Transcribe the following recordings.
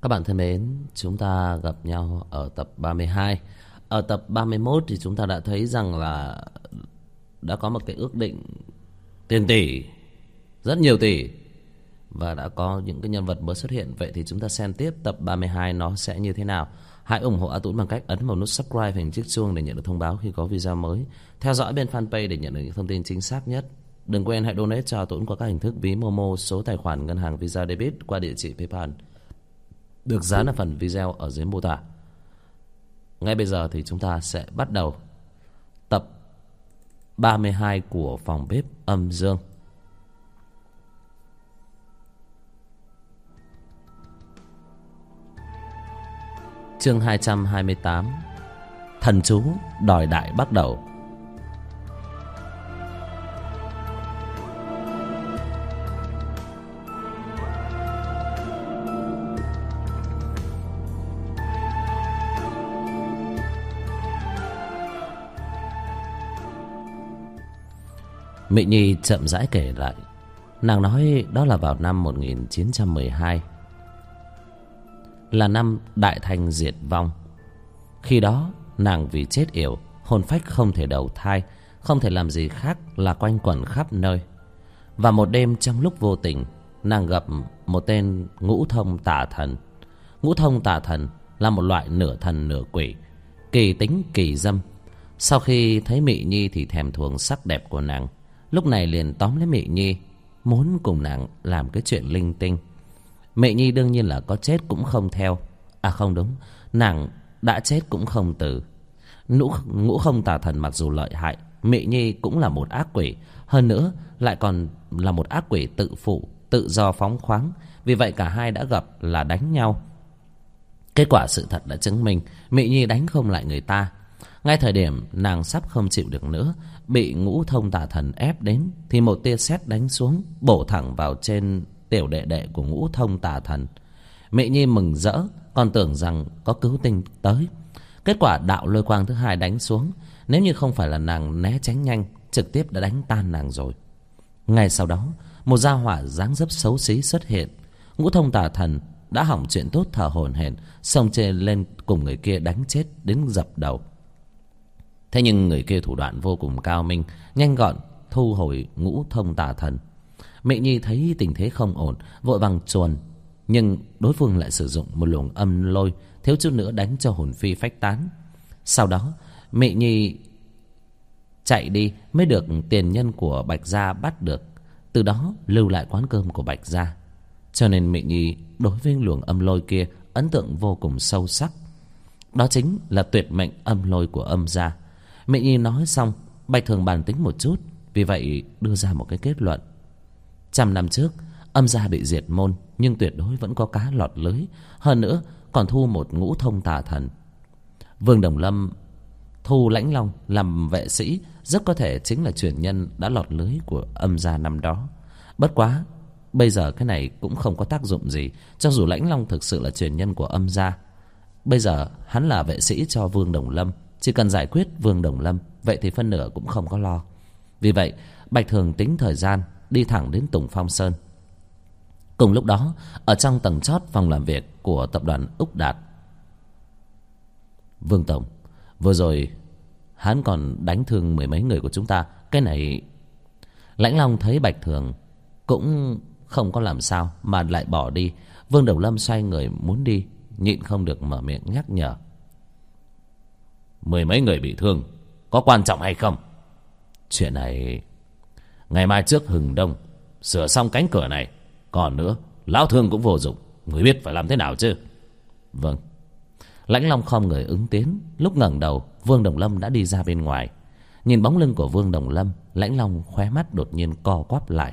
Các bạn thân mến, chúng ta gặp nhau ở tập 32. Ở tập 31 thì chúng ta đã thấy rằng là đã có một cái ước định tiền tỷ, rất nhiều tỷ, và đã có những cái nhân vật mới xuất hiện. Vậy thì chúng ta xem tiếp tập 32 nó sẽ như thế nào. Hãy ủng hộ A Tũng bằng cách ấn vào nút subscribe và hình chiếc chuông để nhận được thông báo khi có video mới. Theo dõi bên fanpage để nhận được những thông tin chính xác nhất. Đừng quên hãy donate cho A Tũng qua các hình thức ví Momo, số tài khoản ngân hàng Visa Debit qua địa chỉ PayPal được dán ở phần video ở dưới mô tả. Ngay bây giờ thì chúng ta sẽ bắt đầu tập 32 của phòng bếp âm dương. Chương 228. Thần chú đòi đại bắt đầu. Mị Nhi chậm rãi kể lại. Nàng nói đó là vào năm 1912, là năm Đại Thanh diệt vong. Khi đó nàng vì chết yểu, hồn phách không thể đầu thai, không thể làm gì khác là quanh quẩn khắp nơi. Và một đêm trong lúc vô tình, nàng gặp một tên ngũ thông tà thần. Ngũ thông tà thần là một loại nửa thần nửa quỷ, kỳ tính kỳ dâm. Sau khi thấy Mị Nhi thì thèm thuồng sắc đẹp của nàng, lúc này liền tóm lấy Mị Nhi, muốn cùng nàng làm cái chuyện linh tinh. Mị Nhi đương nhiên là có chết cũng không theo. À không đúng, nàng đã chết cũng không từ. Ngũ không tà thần mặc dù lợi hại, Mị Nhi cũng là một ác quỷ. Hơn nữa lại còn là một ác quỷ tự phụ, tự do phóng khoáng. Vì vậy cả hai đã gặp là đánh nhau. Kết quả sự thật đã chứng minh Mị Nhi đánh không lại người ta. Ngay thời điểm nàng sắp không chịu được nữa, bị ngũ thông tà thần ép đến, thì một tia sét đánh xuống, bổ thẳng vào trên tiểu đệ đệ của ngũ thông tà thần. Mị Nhi mừng rỡ, còn tưởng rằng có cứu tinh tới. Kết quả đạo lôi quang thứ hai đánh xuống, nếu như không phải là nàng né tránh nhanh, trực tiếp đã đánh tan nàng rồi. Ngay sau đó, một gia hỏa dáng dấp xấu xí xuất hiện. Ngũ thông tà thần đã hỏng chuyện tốt, thở hổn hển xông trên lên cùng người kia đánh chết đến dập đầu. Thế nhưng người kia thủ đoạn vô cùng cao minh, nhanh gọn thu hồi ngũ thông tà thần. Mị Nhi thấy tình thế không ổn, vội vàng chuồn, nhưng đối phương lại sử dụng một luồng âm lôi, thiếu chút nữa đánh cho hồn phi phách tán. Sau đó Mị Nhi chạy đi mới được tiền nhân của Bạch gia bắt được, từ đó lưu lại quán cơm của Bạch gia. Cho nên Mị Nhi đối với luồng âm lôi kia ấn tượng vô cùng sâu sắc. Đó chính là tuyệt mệnh âm lôi của âm gia. Mị Nhi nói xong, Bạch Thường bàn tính một chút, vì vậy đưa ra một cái kết luận. 100 năm trước, âm gia bị diệt môn, nhưng tuyệt đối vẫn có cá lọt lưới. Hơn nữa còn thu một ngũ thông tà thần. Vương Đồng Lâm thu Lãnh Long làm vệ sĩ, rất có thể chính là truyền nhân đã lọt lưới của âm gia năm đó. Bất quá bây giờ cái này cũng không có tác dụng gì. Cho dù Lãnh Long thực sự là truyền nhân của âm gia, bây giờ hắn là vệ sĩ cho Vương Đồng Lâm, chỉ cần giải quyết Vương Đồng Lâm, vậy thì phân nửa cũng không có lo. Vì vậy Bạch Thường tính thời gian đi thẳng đến Tùng Phong Sơn. Cùng lúc đó, ở trong tầng chót phòng làm việc của tập đoàn Úc Đạt, Vương Tổng, vừa rồi hắn còn đánh thương 10 mấy người của chúng ta. Cái này... Lãnh Long thấy Bạch Thường cũng không có làm sao mà lại bỏ đi. Vương Đồng Lâm xoay người muốn đi, nhịn không được mở miệng nhắc nhở. 10 mấy người bị thương có quan trọng hay không? Chuyện này ngày mai trước hừng đông sửa xong cánh cửa này. Còn nữa, lão thương cũng vô dụng, người biết phải làm thế nào chứ? Vâng. Lãnh Long khom người ứng tiến. Lúc ngẩng đầu, Vương Đồng Lâm đã đi ra bên ngoài. Nhìn bóng lưng của Vương Đồng Lâm, Lãnh Long khóe mắt đột nhiên co quắp lại.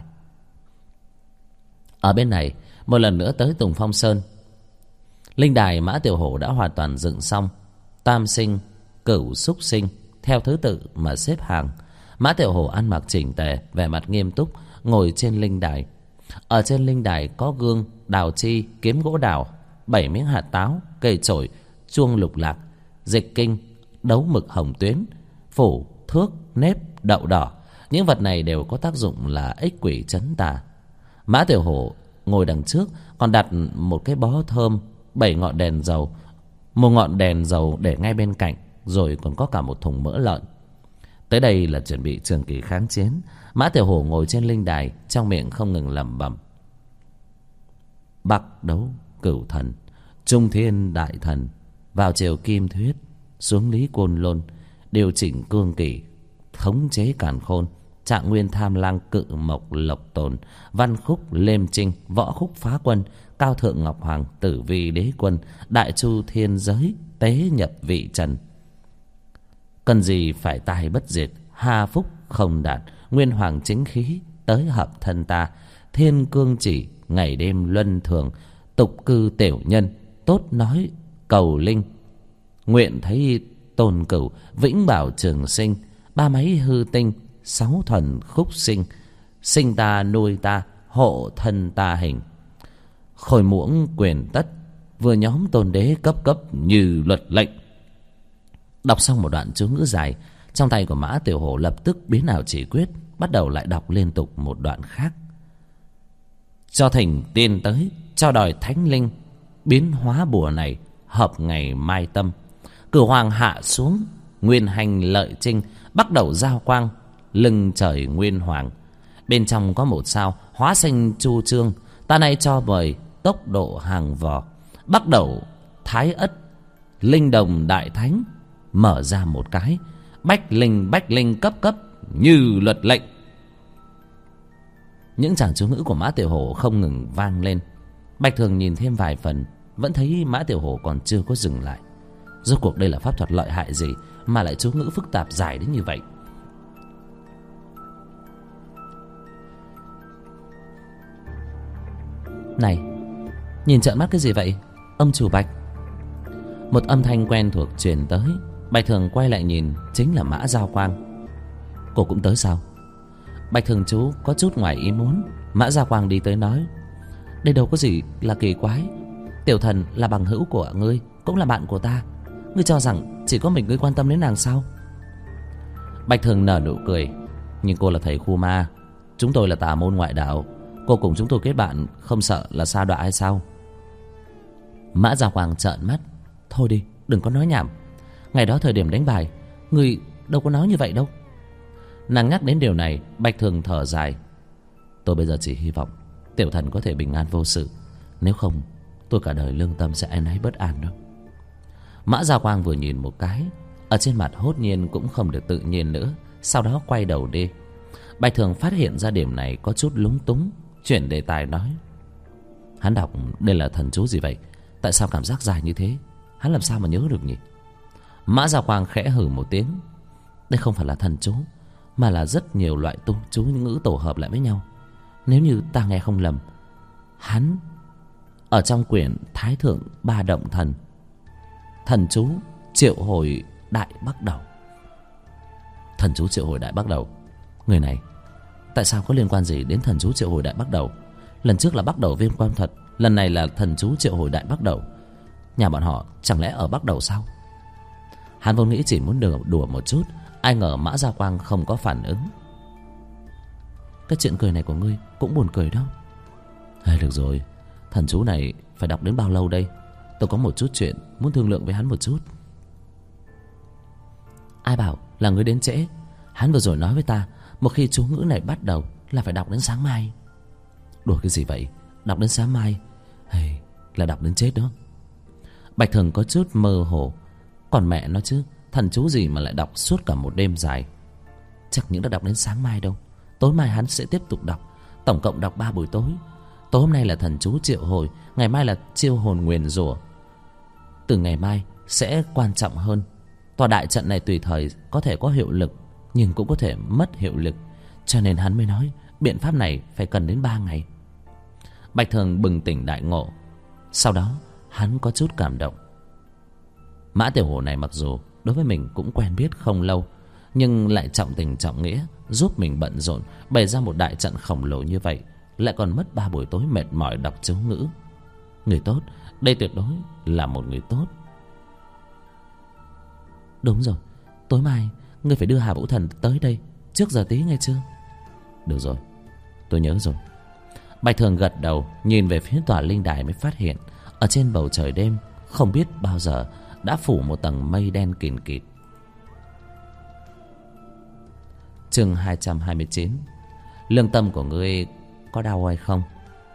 Ở bên này, một lần nữa tới Tùng Phong Sơn. Linh đài Mã Tiểu Hổ đã hoàn toàn dựng xong. Tam sinh, cửu xúc sinh theo thứ tự mà xếp hàng. Mã Tiểu Hổ ăn mặc chỉnh tề, vẻ mặt nghiêm túc, ngồi trên linh đài. Ở trên linh đài có gương, đào chi, kiếm gỗ đào, 7 miếng hạt táo, cây chổi, chuông lục lạc, dịch kinh, đấu mực hồng tuyến, phủ, thước, nếp, đậu đỏ. Những vật này đều có tác dụng là ích quỷ trấn tà. Mã Tiểu Hổ ngồi đằng trước còn đặt một cái bó thơm 7 ngọn đèn dầu, một ngọn đèn dầu để ngay bên cạnh, rồi còn có cả một thùng mỡ lợn. Tới đây là chuẩn bị trường kỳ kháng chiến. Mã Tiểu Hổ ngồi trên linh đài, trong miệng không ngừng lẩm bẩm: Bắc đấu cửu thần, trung thiên đại thần, vào triều kim thuyết, xuống lý côn lôn, điều chỉnh cương kỷ, thống chế càn khôn, trạng nguyên tham lang cự mộc lộc tồn, văn khúc lêm trinh, võ khúc phá quân, cao thượng ngọc hoàng, tử vi đế quân, đại chu thiên giới, tế nhập vị trần. Cần gì phải tài bất diệt, ha phúc không đạt, nguyên hoàng chính khí, tới hợp thân ta, thiên cương chỉ, ngày đêm luân thường, tục cư tiểu nhân, tốt nói cầu linh, nguyện thấy tôn cửu, vĩnh bảo trường sinh, ba máy hư tinh, 6 thuần khúc sinh, sinh ta nuôi ta, hộ thân ta hình. Khôi muỗng quyền tất, vừa nhóm tôn đế cấp cấp như luật lệnh. Đọc xong một đoạn chú ngữ dài, trong tay của Mã Tiểu Hổ lập tức biến ảo chỉ quyết, bắt đầu lại đọc liên tục một đoạn khác. Cho thỉnh tiên tới, cho đòi thánh linh, biến hóa bùa này, hợp ngày mai tâm. Cửu hoàng hạ xuống, nguyên hành lợi trinh, bắt đầu giao quang, lưng trời nguyên hoàng. Bên trong có một sao, hóa sinh chu trương, ta nay cho mời tốc độ hàng vò. Bắt đầu thái ất, linh đồng đại thánh, mở ra một cái, bách linh cấp cấp như luật lệnh. Những tràng chú ngữ của Mã Tiểu Hổ không ngừng vang lên. Bạch Thường nhìn thêm vài phần, vẫn thấy Mã Tiểu Hổ còn chưa có dừng lại. Rốt cuộc đây là pháp thuật lợi hại gì mà lại chú ngữ phức tạp dài đến như vậy? Này, nhìn trợn mắt cái gì vậy, ông chủ Bạch? Một âm thanh quen thuộc truyền tới. Bạch Thường quay lại nhìn, chính là Mã Giao Quang. Cô cũng tới sao? Bạch Thường chú có chút ngoài ý muốn. Mã Giao Quang đi tới nói: Đây đâu có gì là kỳ quái. Tiểu thần là bằng hữu của ngươi, cũng là bạn của ta. Ngươi cho rằng chỉ có mình ngươi quan tâm đến nàng sao? Bạch Thường nở nụ cười: Nhưng cô là thầy khu ma, chúng tôi là tà môn ngoại đạo, cô cùng chúng tôi kết bạn, không sợ là sa đọa hay sao? Mã Giao Quang trợn mắt: Thôi đi, đừng có nói nhảm. Ngày đó thời điểm đánh bài, ngươi đâu có nói như vậy đâu. Nàng nhắc đến điều này, Bạch Thường thở dài: Tôi bây giờ chỉ hy vọng tiểu thần có thể bình an vô sự, nếu không tôi cả đời lương tâm sẽ áy náy bất an đó. Mã Giao Quang vừa nhìn một cái, ở trên mặt hốt nhiên cũng không được tự nhiên nữa, sau đó quay đầu đi. Bạch Thường phát hiện ra điểm này có chút lúng túng, chuyển đề tài nói: Hắn đọc đây là thần chú gì vậy? Tại sao cảm giác dài như thế? Hắn làm sao mà nhớ được nhỉ? Mã Giao Quang khẽ hừ một tiếng: Đây không phải là thần chú, mà là rất nhiều loại tu chú ngữ tổ hợp lại với nhau. Nếu như ta nghe không lầm, hắn ở trong quyển Thái Thượng Ba Động Thần, thần chú triệu hồi đại bắt đầu. Thần chú triệu hồi đại bắt đầu? Người này tại sao có liên quan gì đến thần chú triệu hồi đại bắt đầu? Lần trước là bắt đầu viên quan thuật, lần này là thần chú triệu hồi đại bắt đầu. Nhà bọn họ chẳng lẽ ở Bắc Đầu sao? Hắn vốn nghĩ chỉ muốn đùa một chút, ai ngờ Mã Gia Quang không có phản ứng. Cái chuyện cười này của ngươi cũng buồn cười đâu. Được rồi, thần chú này phải đọc đến bao lâu đây? Tôi có một chút chuyện muốn thương lượng với hắn một chút. Ai bảo là ngươi đến trễ? Hắn vừa rồi nói với ta, một khi chú ngữ này bắt đầu là phải đọc đến sáng mai. Đùa cái gì vậy? Đọc đến sáng mai là đọc đến chết đó. Bạch Thường có chút mơ hồ. Còn mẹ nó chứ, thần chú gì mà lại đọc suốt cả một đêm dài? Chắc những đã đọc đến sáng mai đâu. Tối mai hắn sẽ tiếp tục đọc, tổng cộng đọc 3 buổi tối. Tối hôm nay là thần chú triệu hồi, ngày mai là chiêu hồn nguyền rủa. Từ ngày mai sẽ quan trọng hơn. Tòa đại trận này tùy thời có thể có hiệu lực, nhưng cũng có thể mất hiệu lực, cho nên hắn mới nói biện pháp này phải cần đến 3 ngày. Bạch Thường bừng tỉnh đại ngộ. Sau đó hắn có chút cảm động. Mã Tiểu Hổ này mặc dù đối với mình cũng quen biết không lâu, nhưng lại trọng tình trọng nghĩa, giúp mình bận rộn, bày ra một đại trận khổng lồ như vậy, lại còn mất 3 buổi tối mệt mỏi đọc chú ngữ. Người tốt, đây tuyệt đối là một người tốt. Đúng rồi, tối mai ngươi phải đưa Hà Vũ Thần tới đây trước giờ tí nghe chưa? Được rồi, tôi nhớ rồi. Bạch Thường gật đầu, nhìn về phía tòa linh đài mới phát hiện Ở trên bầu trời đêm không biết bao giờ đã phủ một tầng mây đen kìn kịt. Chương 229. Lương tâm của ngươi có đau hay không?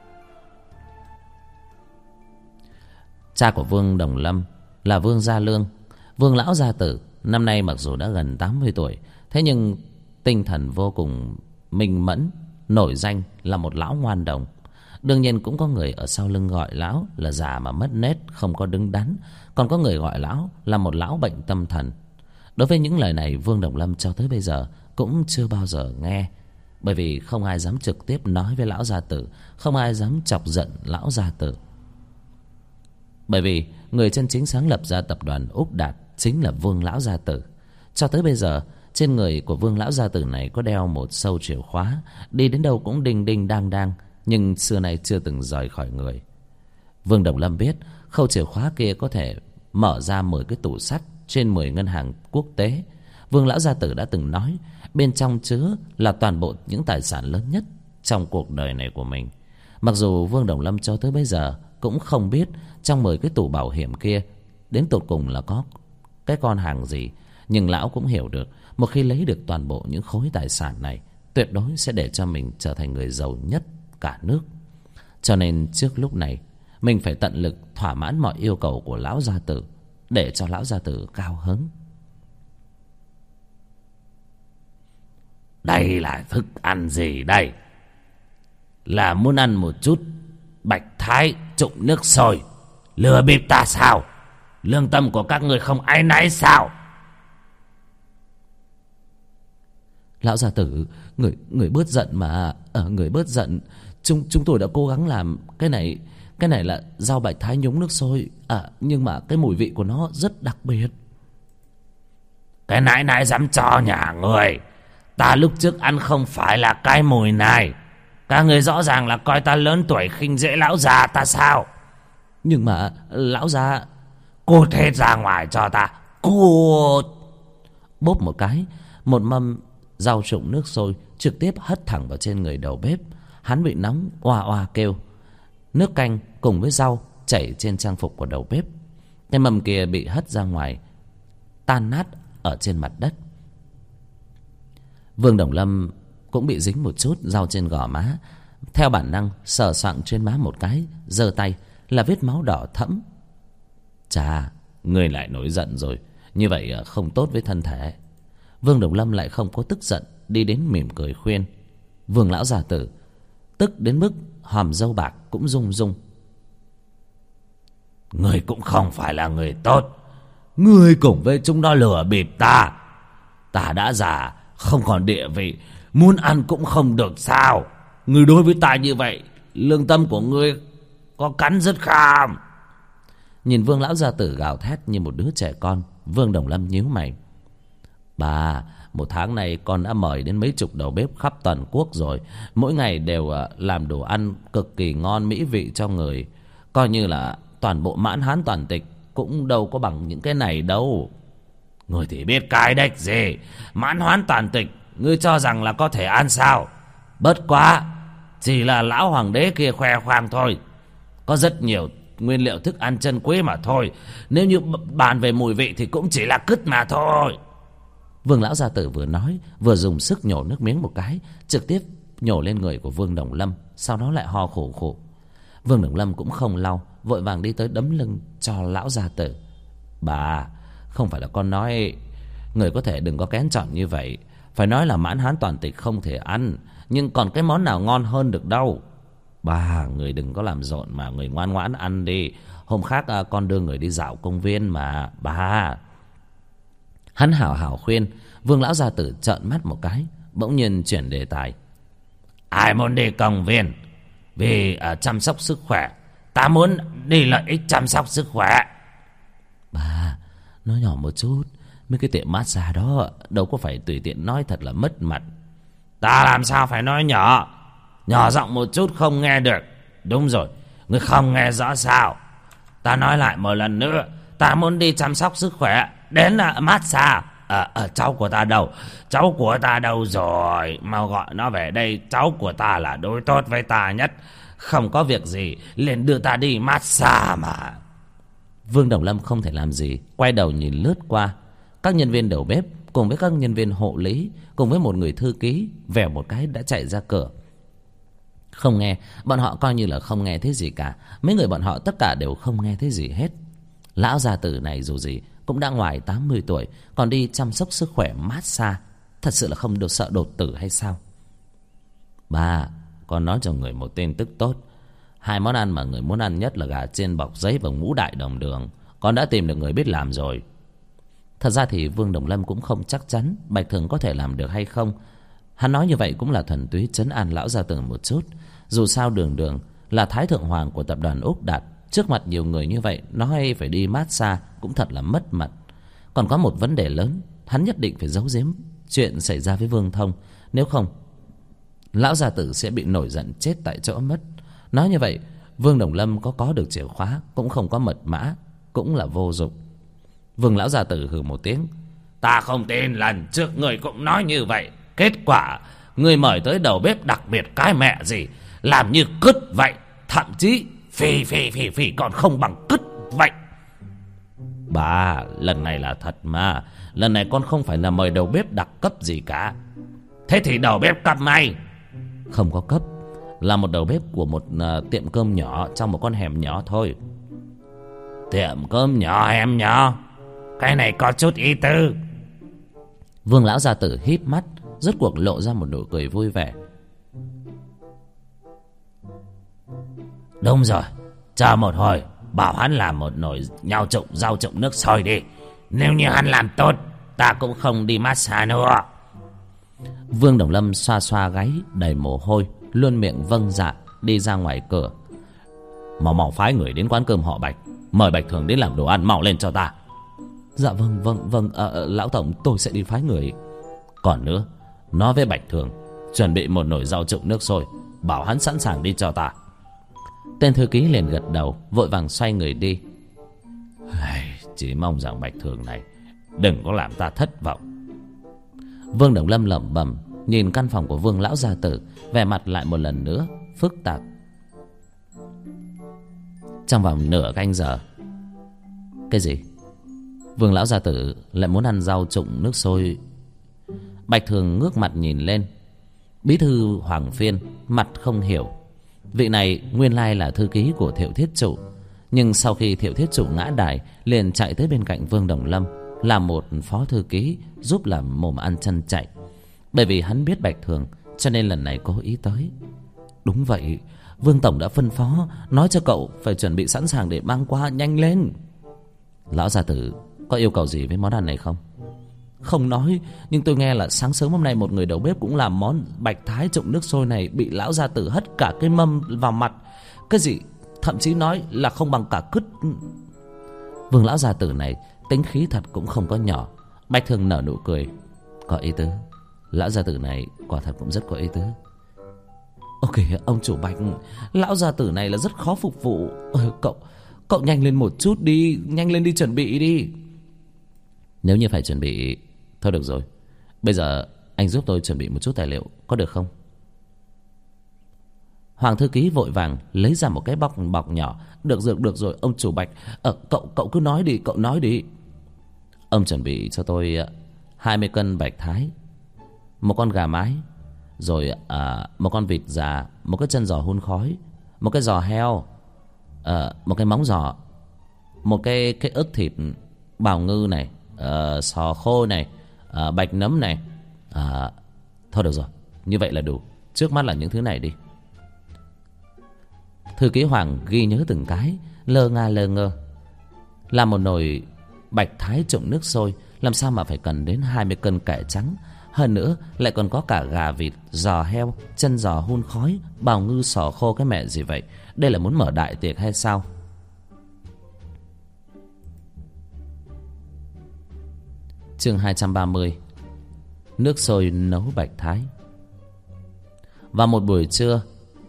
Cha của Vương Đồng Lâm là Vương Gia Lương, Vương lão gia tử. Năm nay mặc dù đã gần 80 tuổi, thế nhưng tinh thần vô cùng minh mẫn, nổi danh là một lão ngoan đồng. Đương nhiên cũng có người ở sau lưng gọi lão là già mà mất nết, không có đứng đắn. Còn có người gọi lão là một lão bệnh tâm thần. Đối với những lời này, Vương Đồng Lâm cho tới bây giờ cũng chưa bao giờ nghe. Bởi vì không ai dám trực tiếp nói với lão gia tử, không ai dám chọc giận lão gia tử. Bởi vì người chân chính sáng lập ra tập đoàn Úc Đạt chính là Vương lão gia tử. Cho tới bây giờ, trên người của Vương lão gia tử này có đeo một sâu chìa khóa, đi đến đâu cũng đinh đinh đang đang, nhưng xưa nay chưa từng rời khỏi người. Vương Đồng Lâm biết khâu chìa khóa kia có thể mở ra 10 cái tủ sắt trên 10 ngân hàng quốc tế. Vương lão gia tử đã từng nói bên trong chứa là toàn bộ những tài sản lớn nhất trong cuộc đời này của mình. Mặc dù Vương Đồng Lâm cho tới bây giờ cũng không biết trong 10 cái tủ bảo hiểm kia đến tột cùng là có cái con hàng gì, nhưng lão cũng hiểu được một khi lấy được toàn bộ những khối tài sản này, tuyệt đối sẽ để cho mình trở thành người giàu nhất cả nước. Cho nên trước lúc này mình phải tận lực thỏa mãn mọi yêu cầu của lão gia tử, để cho lão gia tử cao hứng. Đây là thức ăn gì đây? Là muốn ăn một chút bạch thái trụng nước sôi, lừa bịp ta sao? Lương tâm của các người không áy náy sao? Lão gia tử, người bớt giận mà. Người bớt giận. Chúng tôi đã cố gắng làm cái này là rau bạch thái nhúng nước sôi. Nhưng mà cái mùi vị của nó rất đặc biệt. Cái nãy nãy dám cho nhà người. Ta lúc trước ăn không phải là cái mùi này. Các người rõ ràng là coi ta lớn tuổi khinh dễ lão già ta sao? Nhưng mà lão già... Cút hết ra ngoài cho ta. Cút. Bốp một cái, một mâm rau trụng nước sôi trực tiếp hất thẳng vào trên người đầu bếp. Hắn bị nóng oa oa kêu. Nước canh cùng với rau chảy trên trang phục của đầu bếp. Cái mâm kia bị hất ra ngoài, tan nát ở trên mặt đất. Vương Đồng Lâm cũng bị dính một chút rau trên gò má. Theo bản năng sờ soạng trên má một cái, giơ tay là vết máu đỏ thẫm. Chà, người lại nổi giận rồi. Như vậy không tốt với thân thể. Vương Đồng Lâm lại không có tức giận, đi đến mỉm cười khuyên. Vương lão gia tử tức đến mức hòm râu bạc cũng rung rung. Người cũng không phải là người tốt. Người cùng với chúng nó lừa bịp ta. Ta đã già, không còn địa vị, muốn ăn cũng không được sao? Người đối với ta như vậy, lương tâm của ngươi có cắn rứt không? Nhìn Vương lão gia tử gào thét như một đứa trẻ con, Vương Đồng Lâm nhíu mày. Bà, một tháng này con đã mời đến mấy chục đầu bếp khắp toàn quốc rồi. Mỗi ngày đều làm đồ ăn cực kỳ ngon mỹ vị cho người. Coi như là toàn bộ Mãn Hán toàn tịch cũng đâu có bằng những cái này đâu. Người thì biết cái đếch gì. Mãn Hoán toàn tịch ngươi cho rằng là có thể ăn sao? Bất quá chỉ là lão hoàng đế kia khoe khoang thôi. Có rất nhiều nguyên liệu thức ăn chân quý mà thôi. Nếu như bàn về mùi vị thì cũng chỉ là cứt mà thôi. Vương lão gia tử vừa nói vừa dùng sức nhổ nước miếng một cái, trực tiếp nhổ lên người của Vương Đồng Lâm. Sau đó lại ho khổ khổ. Vương Đồng Lâm cũng không lau, vội vàng đi tới đấm lưng cho lão gia tử. Bà, không phải là con nói người có thể đừng có kén chọn như vậy. Phải nói là Mãn Hán toàn tịch không thể ăn, nhưng còn cái món nào ngon hơn được đâu. Bà, người đừng có làm rộn mà người ngoan ngoãn ăn đi. Hôm khác con đưa người đi dạo công viên mà bà. Hắn hảo hảo khuyên. Vương lão gia tử trợn mắt một cái, bỗng nhiên chuyển đề tài. Ai muốn đi công viên vì chăm sóc sức khỏe? Ta muốn đi lợi ích chăm sóc sức khỏe. Bà, nói nhỏ một chút. Mấy cái tiệm massage đó đâu có phải tùy tiện nói thật là mất mặt. Ta làm sao phải nói nhỏ? Nhỏ giọng một chút không nghe được. Đúng rồi, ngươi không nghe rõ sao? Ta nói lại một lần nữa. Ta muốn đi chăm sóc sức khỏe. Đến là massage. Cháu của ta đâu? Cháu của ta đâu rồi? Mau gọi nó về đây. Cháu của ta là đối tốt với ta nhất. không có việc gì liền đưa ta đi massage mà. Vương Đồng Lâm không thể làm gì, quay đầu nhìn lướt qua. Các nhân viên đầu bếp cùng với các nhân viên hộ lý cùng với một người thư ký vèo một cái đã chạy ra cửa. Không nghe, bọn họ coi như là không nghe thấy gì cả. Mấy người bọn họ tất cả đều không nghe thấy gì hết. Lão gia tử này dù gì cũng đã ngoài 80 tuổi, còn đi chăm sóc sức khỏe massage, thật sự là không được sợ đột tử hay sao? Ba, con nói cho người một tin tức tốt. 2 món ăn mà người muốn ăn nhất là gà chiên bọc giấy và ngũ đại đồng đường. Con đã tìm được người biết làm rồi. Thật ra thì Vương Đồng Lâm cũng không chắc chắn Bạch Thường có thể làm được hay không. Hắn nói như vậy cũng là thuần túy trấn an lão gia tử một chút. Dù sao Đường Đường là thái thượng hoàng của tập đoàn Úc Đạt, trước mặt nhiều người như vậy nói phải đi massage cũng thật là mất mặt. Còn có một vấn đề lớn, hắn nhất định phải giấu giếm chuyện xảy ra với Vương Thông, nếu không lão gia tử sẽ bị nổi giận chết tại chỗ mất. Nói như vậy Vương Đồng Lâm có được chìa khóa cũng không có mật mã, cũng là vô dụng. Vương lão gia tử hừ một tiếng. Ta không tin lần trước người cũng nói như vậy. Kết quả người mời tới đầu bếp đặc biệt cái mẹ gì, làm như cứt vậy. Thậm chí phì còn không bằng cứt vậy. Bà, lần này là thật mà. Lần này con không phải là mời đầu bếp đặc cấp gì cả. Thế thì đầu bếp cấp may? Không có cấp, là một đầu bếp của một tiệm cơm nhỏ trong một con hẻm nhỏ thôi. Tiệm cơm nhỏ hẻm nhỏ, cái này có chút ý tứ. Vương lão gia tử híp mắt, rốt cuộc lộ ra một nụ cười vui vẻ. Đúng rồi, chờ một hồi, bảo hắn làm một nồi rau trụng nước sôi đi. Nếu như hắn làm tốt, ta cũng không đi massage nữa. Vương Đồng Lâm xoa xoa gáy đầy mồ hôi, luôn miệng vâng dạ đi ra ngoài cửa. Mau phái người đến quán cơm họ Bạch, mời Bạch Thường đến làm đồ ăn, mau lên cho ta. Dạ vâng, lão tổng, tôi sẽ đi phái người. Còn nữa, nói với Bạch Thường chuẩn bị một nồi rau trụng nước sôi, bảo hắn sẵn sàng đi cho ta. Tên thư ký liền gật đầu, vội vàng xoay người đi. Chỉ mong rằng Bạch Thường này đừng có làm ta thất vọng. Vương Đồng Lâm lẩm bẩm nhìn căn phòng của Vương lão gia tử, vẻ mặt lại một lần nữa phức tạp. Trong vòng nửa canh giờ. Cái gì? Vương lão gia tử lại muốn ăn rau trụng nước sôi? Bạch Thường ngước mặt nhìn lên. Bí thư Hoàng Phiên mặt không hiểu. Vị này nguyên lai là thư ký của Thiệu Thiết Trụ, nhưng sau khi Thiệu Thiết Trụ ngã đài liền chạy tới bên cạnh Vương Đồng Lâm làm một phó thư ký, giúp làm mồm ăn chân chạy. Bởi vì hắn biết Bạch Thường, cho nên lần này cố ý tới. Đúng vậy, Vương tổng đã phân phó, nói cho cậu phải chuẩn bị sẵn sàng để mang qua, nhanh lên. Lão gia tử có yêu cầu gì với món ăn này không? Không nói, nhưng tôi nghe là sáng sớm hôm nay một người đầu bếp cũng làm món bạch thái trụng nước sôi này, bị lão gia tử hất cả cái mâm vào mặt. Cái gì? Thậm chí nói là không bằng cả cứt. Vương lão gia tử này tính khí thật cũng không có nhỏ. Bạch Thường nở nụ cười. Có ý tứ. Lão gia tử này quả thật cũng rất có ý tứ. Ok, ông chủ Bạch, lão gia tử này là rất khó phục vụ. Cậu nhanh lên một chút đi, nhanh lên đi chuẩn bị đi. Nếu như phải chuẩn bị, thôi được rồi, bây giờ anh giúp tôi chuẩn bị một chút tài liệu, có được không? Hoàng thư ký vội vàng lấy ra một cái bọc nhỏ. Được rồi ông chủ Bạch, cậu cứ nói đi, cậu nói đi. Ông chuẩn bị cho tôi 20 cân bạch thái, một con gà mái, rồi một con vịt già, một cái chân giò hun khói, một cái giò heo, một cái móng giò, một cái ức thịt bào ngư này, sò khô này, bạch nấm này. Thôi được rồi, như vậy là đủ. Trước mắt là những thứ này đi. Thư ký Hoàng ghi nhớ từng cái, lơ ngơ. Làm một nồi bạch thái trụng nước sôi, làm sao mà phải cần đến 20 cân cải trắng. Hơn nữa lại còn có cả gà vịt, giò heo, chân giò hun khói, bào ngư, sò khô, cái mẹ gì vậy? Đây là muốn mở đại tiệc hay sao? Chương 230. Nước sôi nấu bạch thái. Vào một buổi trưa,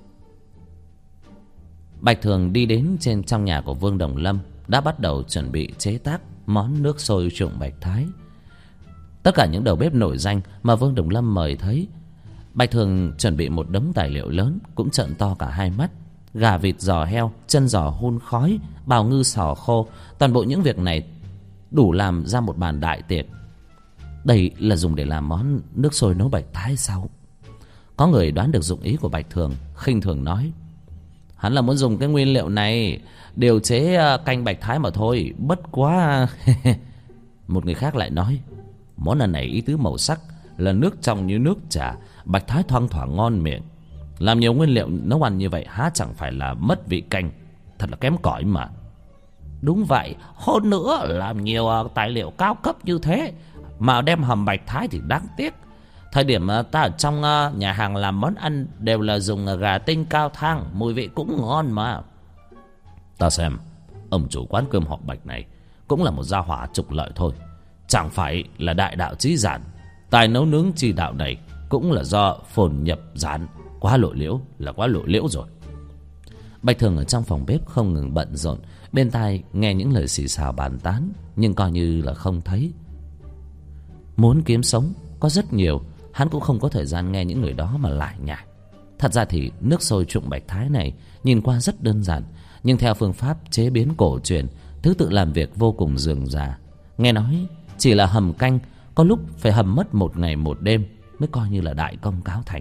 Bạch Thường đi đến trong nhà của Vương Đồng Lâm, đã bắt đầu chuẩn bị chế tác món nước sôi trụng bạch thái. Tất cả những đầu bếp nổi danh mà Vương Đồng Lâm mời thấy, Bạch Thường chuẩn bị một đống tài liệu lớn, cũng trợn to cả hai mắt. Gà vịt giò heo, chân giò hun khói, bào ngư sò khô, toàn bộ những việc này đủ làm ra một bàn đại tiệc. Đây là dùng để làm món nước sôi nấu bạch thái sao? Có người đoán được dụng ý của Bạch Thường, khinh thường nói: hắn là muốn dùng cái nguyên liệu này điều chế canh bạch thái mà thôi, bất quá. Một người khác lại nói: món ăn này ý tứ màu sắc là nước trong như nước trà, bạch thái thoang thoảng ngon miệng. Làm nhiều nguyên liệu nấu ăn như vậy há chẳng phải là mất vị canh, thật là kém cỏi mà. Đúng vậy, hơn nữa làm nhiều tài liệu cao cấp như thế mà đem hầm bạch thái thì đáng tiếc. Thời điểm ta ở trong nhà hàng làm món ăn đều là dùng gà tinh cao thang, mùi vị cũng ngon mà. Ta xem ông chủ quán cơm họ Bạch này cũng là một gia hỏa trục lợi thôi, chẳng phải là đại đạo chí giản. Tài nấu nướng chi đạo này cũng là do phồn nhập gián, quá lộ liễu rồi. Bạch Thường ở trong phòng bếp không ngừng bận rộn, bên tai nghe những lời xì xào bàn tán, nhưng coi như là không thấy. Muốn kiếm sống có rất nhiều, hắn cũng không có thời gian nghe những người đó mà lải nhải. Thật ra thì nước sôi trụng bạch thái này nhìn qua rất đơn giản, nhưng theo phương pháp chế biến cổ truyền, thứ tự làm việc vô cùng rườm rà. Nghe nói chỉ là hầm canh có lúc phải hầm mất 1 ngày 1 đêm mới coi như là đại công cáo thành.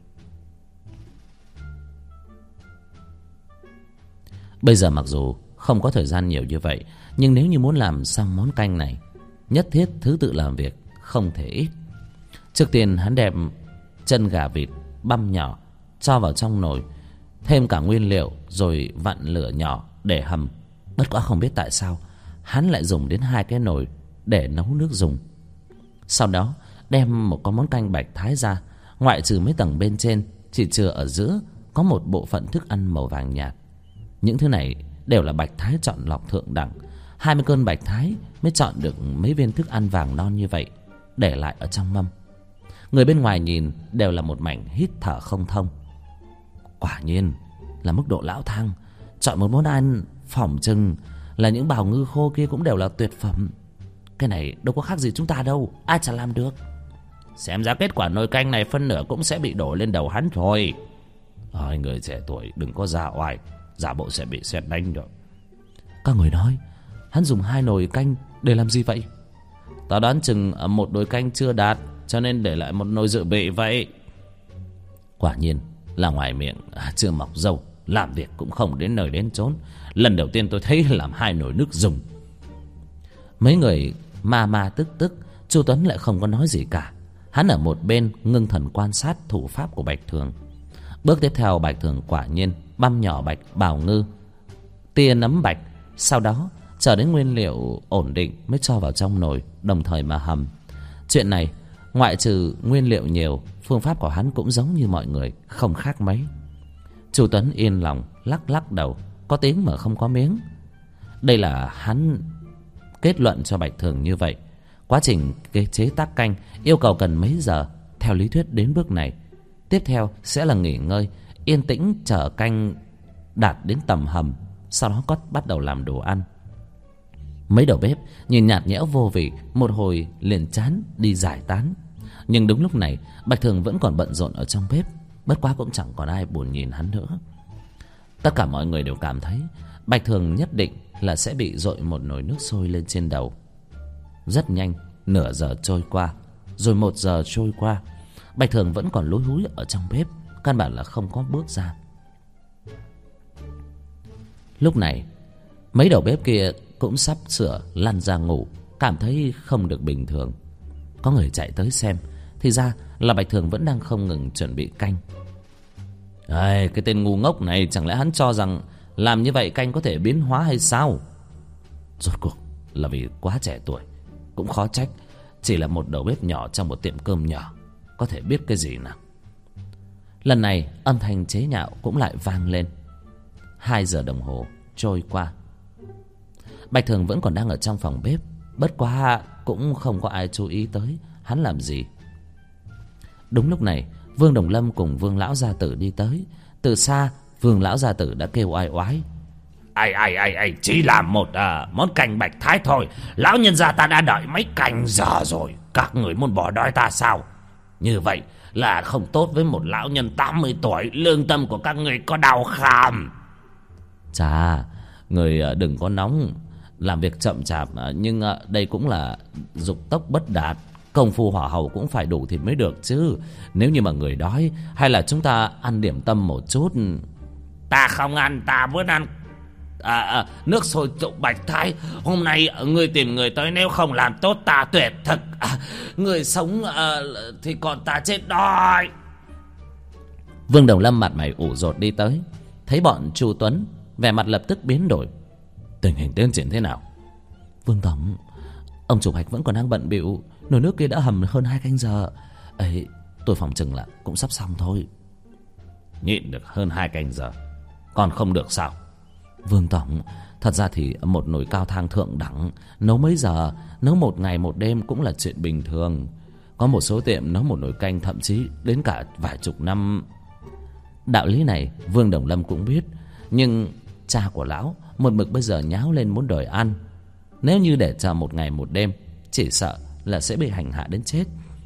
Bây giờ mặc dù không có thời gian nhiều như vậy, nhưng nếu như muốn làm xong món canh này, nhất thiết thứ tự làm việc không thể ít. Trước tiên hắn đem chân gà vịt băm nhỏ cho vào trong nồi, thêm cả nguyên liệu rồi vặn lửa nhỏ để hầm. Bất quá không biết tại sao hắn lại dùng đến 2 cái nồi để nấu nước dùng. Sau đó đem một con món canh bạch thái ra, ngoại trừ mấy tầng bên trên, chỉ chừa ở giữa có một bộ phận thức ăn màu vàng nhạt. Những thứ này đều là bạch thái chọn lọc thượng đẳng. 20 cân bạch thái mới chọn được mấy viên thức ăn vàng non như vậy, để lại ở trong mâm. Người bên ngoài nhìn đều là một mảnh hít thở không thông. Quả nhiên là mức độ lão thang, chọn một món ăn phỏng chừng là những bào ngư khô kia cũng đều là tuyệt phẩm. Cái này đâu có khác gì chúng ta đâu, ai chả làm được. Xem ra kết quả nồi canh này phân nửa cũng sẽ bị đổ lên đầu hắn thôi. Người trẻ tuổi đừng có giả oai, giả bộ sẽ bị sét đánh được. Các người nói hắn dùng 2 nồi canh để làm gì vậy? Ta đoán chừng một nồi canh chưa đạt, cho nên để lại một nồi dự bị vậy. Quả nhiên là ngoài miệng chưa mọc râu, làm việc cũng không đến nơi đến chốn. Lần đầu tiên tôi thấy làm 2 nồi nước dùng. Mấy người ma tức, Chu Tuấn lại không có nói gì cả. Hắn ở một bên ngưng thần quan sát thủ pháp của Bạch Thường. Bước tiếp theo, Bạch Thường quả nhiên băm nhỏ bạch bào ngư, tia nấm bạch, sau đó chờ đến nguyên liệu ổn định mới cho vào trong nồi, đồng thời mà hầm. Chuyện này ngoại trừ nguyên liệu nhiều, phương pháp của hắn cũng giống như mọi người, không khác mấy. Chu Tuấn yên lòng lắc đầu, có tiếng mà không có miếng. Đây là hắn kết luận cho Bạch Thường như vậy. Quá trình chế tác canh yêu cầu cần mấy giờ. Theo lý thuyết đến bước này, tiếp theo sẽ là nghỉ ngơi, yên tĩnh chờ canh đạt đến tầm hầm, sau đó bắt đầu làm đồ ăn. Mấy đầu bếp nhìn nhạt nhẽo vô vị, một hồi liền chán đi giải tán. Nhưng đúng lúc này Bạch Thường vẫn còn bận rộn ở trong bếp, bất quá cũng chẳng còn ai buồn nhìn hắn nữa. Tất cả mọi người đều cảm thấy Bạch Thường nhất định là sẽ bị dội một nồi nước sôi lên trên đầu. Rất nhanh, nửa giờ trôi qua, rồi 1 giờ trôi qua, Bạch Thường vẫn còn lúi húi ở trong bếp, căn bản là không có bước ra. Lúc này mấy đầu bếp kia cũng sắp sửa lăn ra ngủ, cảm thấy không được bình thường. Có người chạy tới xem, thì ra là Bạch Thường vẫn đang không ngừng chuẩn bị canh. Cái tên ngu ngốc này, chẳng lẽ hắn cho rằng làm như vậy canh có thể biến hóa hay sao? Rốt cuộc là vì quá trẻ tuổi, cũng khó trách. Chỉ là một đầu bếp nhỏ trong một tiệm cơm nhỏ, có thể biết cái gì nào. Lần này âm thanh chế nhạo cũng lại vang lên. 2 giờ đồng hồ trôi qua, Bạch Thường vẫn còn đang ở trong phòng bếp, bất quá cũng không có ai chú ý tới hắn làm gì. Đúng lúc này Vương Đồng Lâm cùng Vương Lão Gia Tử đi tới. Từ xa Vương Lão Gia Tử đã kêu oai oái: Ai, chỉ làm một món canh bạch thái thôi, lão nhân gia ta đã đợi mấy canh giờ rồi, các người muốn bỏ đói ta sao? Như vậy là không tốt với một lão nhân 80 tuổi, lương tâm của các người có đau không? Chà, người đừng có nóng, làm việc chậm chạp, nhưng đây cũng là dục tốc bất đạt. Công phu hỏa hầu cũng phải đủ thì mới được chứ. Nếu như mà người đói, hay là chúng ta ăn điểm tâm một chút. Ta không ăn, ta muốn ăn nước sôi trụng bạch thái. Hôm nay ngươi tìm người tới, nếu không làm tốt ta tuyệt thực. Người sống thì còn ta chết đói. Vương Đồng Lâm mặt mày ủ rột đi tới, thấy bọn Chu Tuấn, vẻ mặt lập tức biến đổi. Tình hình tiến triển thế nào? Vương Tổng, ông chủ Bạch vẫn còn đang bận bịu, nồi nước kia đã hầm hơn 2 canh giờ. Ấy, tôi phòng chừng là cũng sắp xong thôi. Nhịn được hơn 2 canh giờ, còn không được sao? Vương Tổng, thật ra thì một nồi cao thang thượng đẳng nấu mấy giờ, nấu một ngày một đêm cũng là chuyện bình thường. Có một số tiệm nấu một nồi canh thậm chí đến cả vài chục năm. Đạo lý này Vương Đồng Lâm cũng biết, nhưng cha của lão một mực bây giờ nháo lên muốn đòi ăn. Nếu như để chờ một ngày một đêm, chỉ sợ là sẽ bị hành hạ đến chết.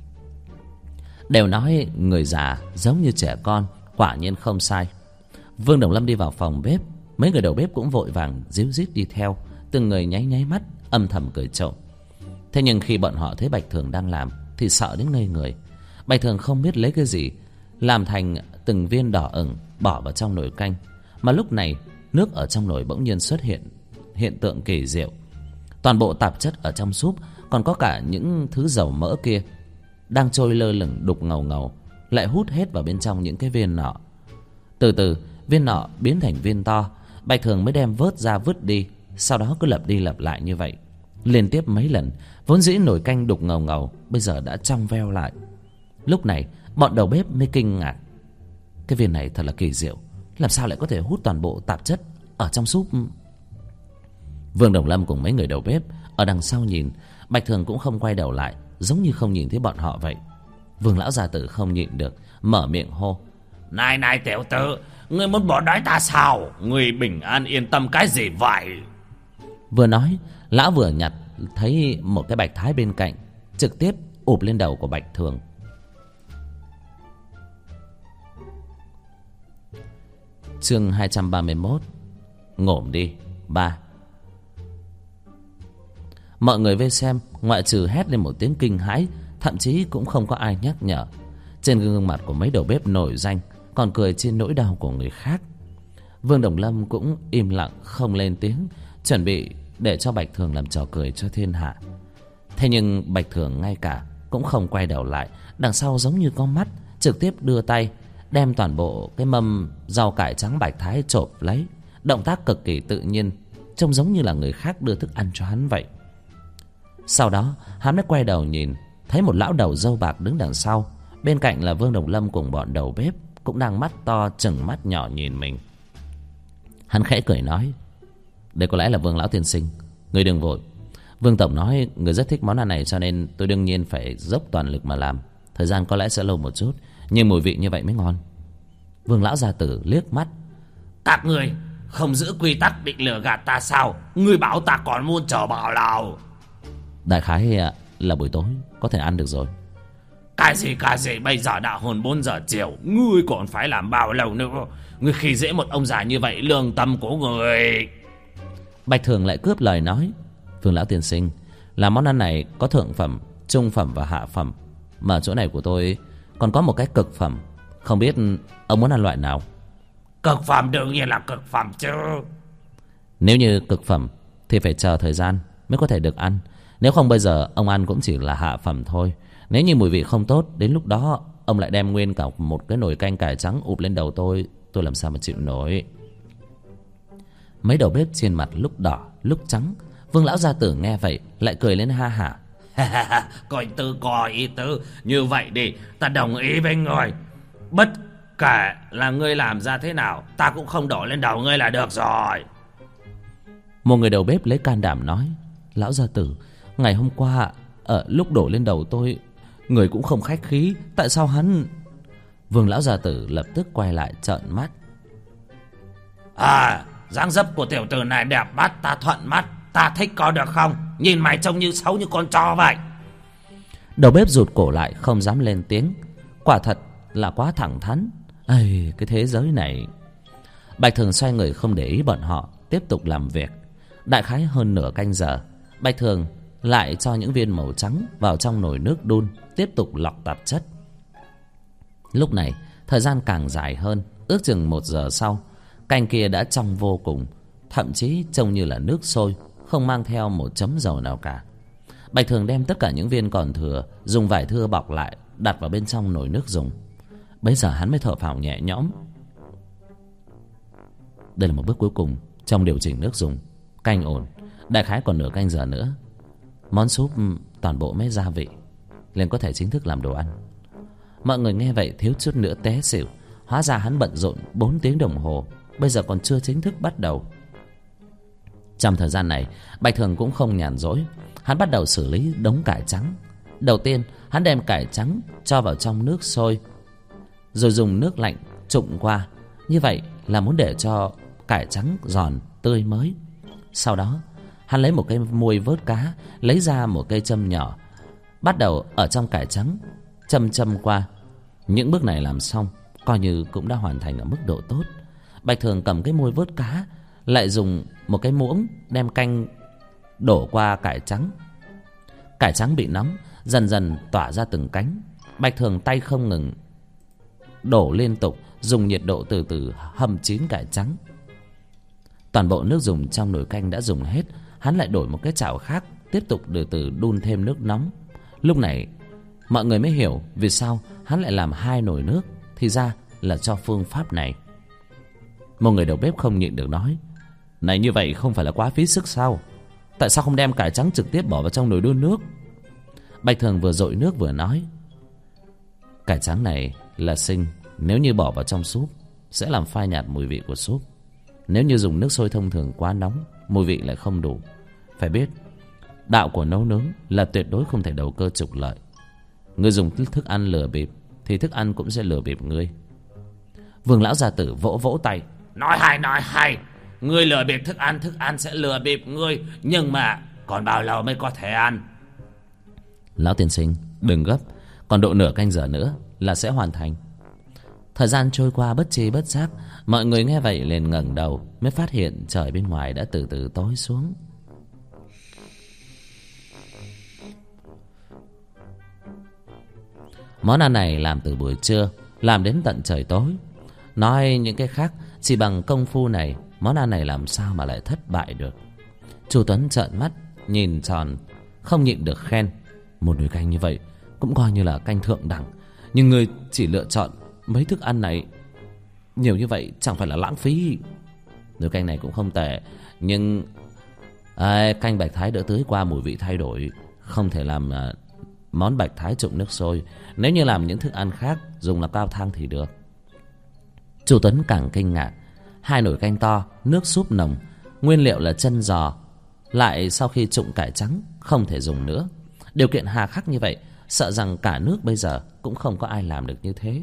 Đều nói người già giống như trẻ con, quả nhiên không sai. Vương Đồng Lâm đi vào phòng bếp, mấy người đầu bếp cũng vội vàng díu dít đi theo, từng người nháy nháy mắt, âm thầm cười trộm. Thế nhưng khi bọn họ thấy Bạch Thường đang làm thì sợ đến ngây người. Bạch Thường không biết lấy cái gì làm thành từng viên đỏ ửng bỏ vào trong nồi canh, mà lúc này nước ở trong nồi bỗng nhiên xuất hiện hiện tượng kỳ diệu. Toàn bộ tạp chất ở trong súp, còn có cả những thứ dầu mỡ kia, đang trôi lơ lửng đục ngầu ngầu, lại hút hết vào bên trong những cái viên nọ. Từ từ viên nọ biến thành viên to, Bạch Thường mới đem vớt ra vứt đi. Sau đó cứ lặp đi lặp lại như vậy liên tiếp mấy lần. Vốn dĩ nồi canh đục ngầu ngầu bây giờ đã trong veo lại. Lúc này bọn đầu bếp mới kinh ngạc. Cái viên này thật là kỳ diệu, làm sao lại có thể hút toàn bộ tạp chất ở trong súp? Vương Đồng Lâm cùng mấy người đầu bếp ở đằng sau nhìn, Bạch Thường cũng không quay đầu lại, giống như không nhìn thấy bọn họ vậy. Vương lão gia tử không nhịn được, mở miệng hô: Này này tiểu tử, ngươi muốn bỏ đói ta sao? Ngươi bình an yên tâm cái gì vậy? Vừa nói, lão vừa nhặt thấy một cái bạch thái bên cạnh, trực tiếp ụp lên đầu của Bạch Thường. Chương 231. Ngổm đi 3. Mọi người vây xem, ngoại trừ hét lên một tiếng kinh hãi, thậm chí cũng không có ai nhắc nhở. Trên gương mặt của mấy đầu bếp nổi danh còn cười trên nỗi đau của người khác. Vương Đồng Lâm cũng im lặng không lên tiếng, chuẩn bị để cho Bạch Thường làm trò cười cho thiên hạ. Thế nhưng Bạch Thường ngay cả cũng không quay đầu lại, đằng sau giống như có mắt, trực tiếp đưa tay đem toàn bộ cái mâm rau cải trắng bạch thái chộp lấy, động tác cực kỳ tự nhiên, trông giống như là người khác đưa thức ăn cho hắn vậy. Sau đó hắn mới quay đầu nhìn, thấy một lão đầu râu bạc đứng đằng sau, bên cạnh là Vương Đồng Lâm cùng bọn đầu bếp cũng đang mắt to trừng mắt nhỏ nhìn mình. Hắn khẽ cười nói: Đây có lẽ là Vương lão tiên sinh, người đừng vội. Vương tổng nói người rất thích món ăn này, cho nên tôi đương nhiên phải dốc toàn lực mà làm. Thời gian có lẽ sẽ lâu một chút, nhưng mùi vị như vậy mới ngon. Vương lão gia tử liếc mắt: Các người không giữ quy tắc định lừa gạt ta sao? Ngươi bảo ta còn muốn chờ bao lâu? Đại khái là buổi tối có thể ăn được rồi. Cái gì bây giờ đã hơn 4 giờ chiều, ngươi còn phải làm bao lâu nữa? Ngươi khi dễ một ông già như vậy, lương tâm của người. Bạch Thường lại cướp lời nói: Vương lão tiên sinh, là món ăn này có thượng phẩm, trung phẩm và hạ phẩm, mà chỗ này của tôi còn có một cái cực phẩm. Không biết ông muốn ăn loại nào? Cực phẩm đương nhiên là cực phẩm chứ. Nếu như cực phẩm thì phải chờ thời gian mới có thể được ăn. Nếu không bây giờ ông ăn cũng chỉ là hạ phẩm thôi. Nếu như mùi vị không tốt, đến lúc đó ông lại đem nguyên cả một cái nồi canh cải trắng ụp lên đầu tôi làm sao mà chịu nổi. Mấy đầu bếp trên mặt lúc đỏ lúc trắng. Vương lão gia tử nghe vậy lại cười lên ha hả. Coi ý tứ. Như vậy đi, ta đồng ý với ngươi. Bất kể là ngươi làm ra thế nào, ta cũng không đổ lên đầu ngươi là được rồi. Một người đầu bếp lấy can đảm nói: Lão gia tử, ngày hôm qua ở lúc đổ lên đầu tôi, người cũng không khách khí, tại sao hắn... Vương lão gia tử lập tức quay lại trợn mắt. Dáng dấp của tiểu tử này đẹp mắt, ta thuận mắt, ta thích có được không? Nhìn mày trông như xấu như con chó vậy. Đầu bếp rụt cổ lại không dám lên tiếng. Quả thật là quá thẳng thắn. Ây, cái thế giới này. Bạch Thường xoay người không để ý bọn họ, tiếp tục làm việc. Đại khái hơn nửa canh giờ, Bạch Thường lại cho những viên màu trắng vào trong nồi nước đun, tiếp tục lọc tạp chất. Lúc này thời gian càng dài hơn, ước chừng 1 giờ sau, canh kia đã trong vô cùng, thậm chí trông như là nước sôi, không mang theo một chấm dầu nào cả. Bạch Thường đem tất cả những viên còn thừa dùng vải thưa bọc lại, đặt vào bên trong nồi nước dùng. Bây giờ hắn mới thở phào nhẹ nhõm. Đây là một bước cuối cùng trong điều chỉnh nước dùng. Canh ổn, đại khái còn nửa canh giờ nữa, món súp toàn bộ mấy gia vị liền có thể chính thức làm đồ ăn. Mọi người nghe vậy thiếu chút nữa té xỉu. Hóa ra hắn bận rộn 4 tiếng đồng hồ, bây giờ còn chưa chính thức bắt đầu. Trong thời gian này, Bạch Thường cũng không nhàn rỗi. Hắn bắt đầu xử lý đống cải trắng. Đầu tiên, hắn đem cải trắng cho vào trong nước sôi, rồi dùng nước lạnh trụng qua. Như vậy là muốn để cho cải trắng giòn tươi mới. Sau đó, hắn lấy một cái muôi vớt cá, lấy ra một cây châm nhỏ, bắt đầu ở trong cải trắng châm qua. Những bước này làm xong, coi như cũng đã hoàn thành ở mức độ tốt. Bạch Thường cầm cái muôi vớt cá, lại dùng một cái muỗng đem canh đổ qua cải trắng. Cải trắng bị nóng, dần dần tỏa ra từng cánh. Bạch Thường tay không ngừng đổ liên tục, dùng nhiệt độ từ từ hầm chín cải trắng. Toàn bộ nước dùng trong nồi canh đã dùng hết. Hắn lại đổi một cái chảo khác, tiếp tục từ từ đun thêm nước nóng. Lúc này mọi người mới hiểu vì sao hắn lại làm 2 nồi nước. Thì ra là cho phương pháp này. Một người đầu bếp không nhịn được nói: này, như vậy không phải là quá phí sức sao? Tại sao không đem cải trắng trực tiếp bỏ vào trong nồi đun nước? Bạch Thường vừa dội nước vừa nói: cải trắng này là sinh, nếu như bỏ vào trong súp sẽ làm phai nhạt mùi vị của súp. Nếu như dùng nước sôi thông thường quá nóng, mùi vị lại không đủ. Phải biết, đạo của nấu nướng là tuyệt đối không thể đầu cơ trục lợi. Ngươi dùng thức ăn lừa bịp thì thức ăn cũng sẽ lừa bịp ngươi. Vương lão gia tử vỗ vỗ tay: nói hay. Ngươi lừa bịp thức ăn sẽ lừa bịp ngươi. Nhưng mà còn bao lâu mới có thể ăn? Lão tiên sinh đừng gấp, còn độ nửa canh giờ nữa là sẽ hoàn thành. Thời gian trôi qua bất tri bất giác. Mọi người nghe vậy liền ngẩng đầu, mới phát hiện trời bên ngoài đã từ từ tối xuống. Món ăn này làm từ buổi trưa, làm đến tận trời tối. Nói những cái khác, chỉ bằng công phu này, món ăn này làm sao mà lại thất bại được. Chu Tuấn trợn mắt nhìn tròn, không nhịn được khen: một nồi canh như vậy cũng coi như là canh thượng đẳng, nhưng ngươi chỉ lựa chọn mấy thức ăn này nhiều như vậy, chẳng phải là lãng phí. Nồi canh này cũng không tệ, nhưng canh bạch thái đỡ tưới qua, mùi vị thay đổi, không thể làm món bạch thái trụng nước sôi. Nếu như làm những thức ăn khác, dùng là cao thang thì được. Chu Tuấn càng kinh ngạc. 2 nồi canh to, nước súp nồng, nguyên liệu là chân giò, lại sau khi trụng cải trắng không thể dùng nữa. Điều kiện hà khắc như vậy, sợ rằng cả nước bây giờ cũng không có ai làm được như thế.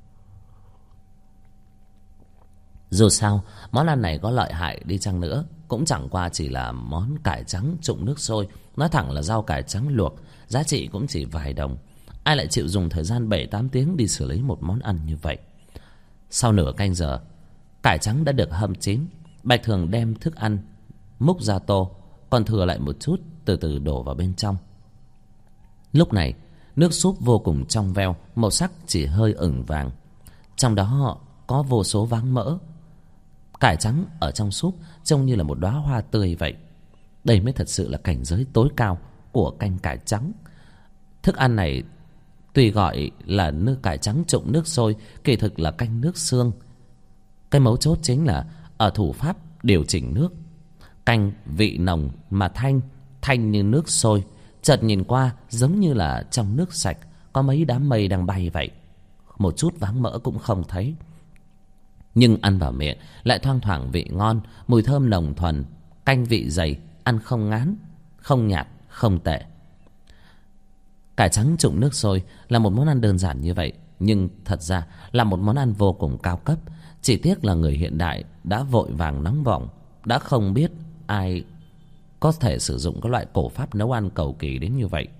Dù sao, món ăn này có lợi hại đi chăng nữa, cũng chẳng qua chỉ là món cải trắng trụng nước sôi. Nói thẳng là rau cải trắng luộc, giá trị cũng chỉ vài đồng. Ai lại chịu dùng thời gian 7-8 tiếng đi xử lý một món ăn như vậy? Sau nửa canh giờ, cải trắng đã được hâm chín. Bạch Thường đem thức ăn múc ra tô, còn thừa lại một chút, từ từ đổ vào bên trong. Lúc này, nước súp vô cùng trong veo, màu sắc chỉ hơi ửng vàng. Trong đó có vô số váng mỡ. Cải trắng ở trong súp trông như là một đóa hoa tươi vậy. Đây mới thật sự là cảnh giới tối cao của canh cải trắng. Thức ăn này tuy gọi là nước cải trắng trụng nước sôi, kỳ thực là canh nước xương. Cái mấu chốt chính là ở thủ pháp điều chỉnh nước. Canh vị nồng mà thanh như nước sôi, chợt nhìn qua giống như là trong nước sạch có mấy đám mây đang bay vậy. Một chút váng mỡ cũng không thấy, nhưng ăn vào miệng lại thoang thoảng vị ngon, mùi thơm nồng thuần. Canh vị dày, ăn không ngán, không nhạt, không tệ. Cải trắng trụng nước sôi là một món ăn đơn giản như vậy, nhưng thật ra là một món ăn vô cùng cao cấp. Chỉ tiếc là người hiện đại đã vội vàng nóng vọng, đã không biết ai có thể sử dụng các loại cổ pháp nấu ăn cầu kỳ đến như vậy.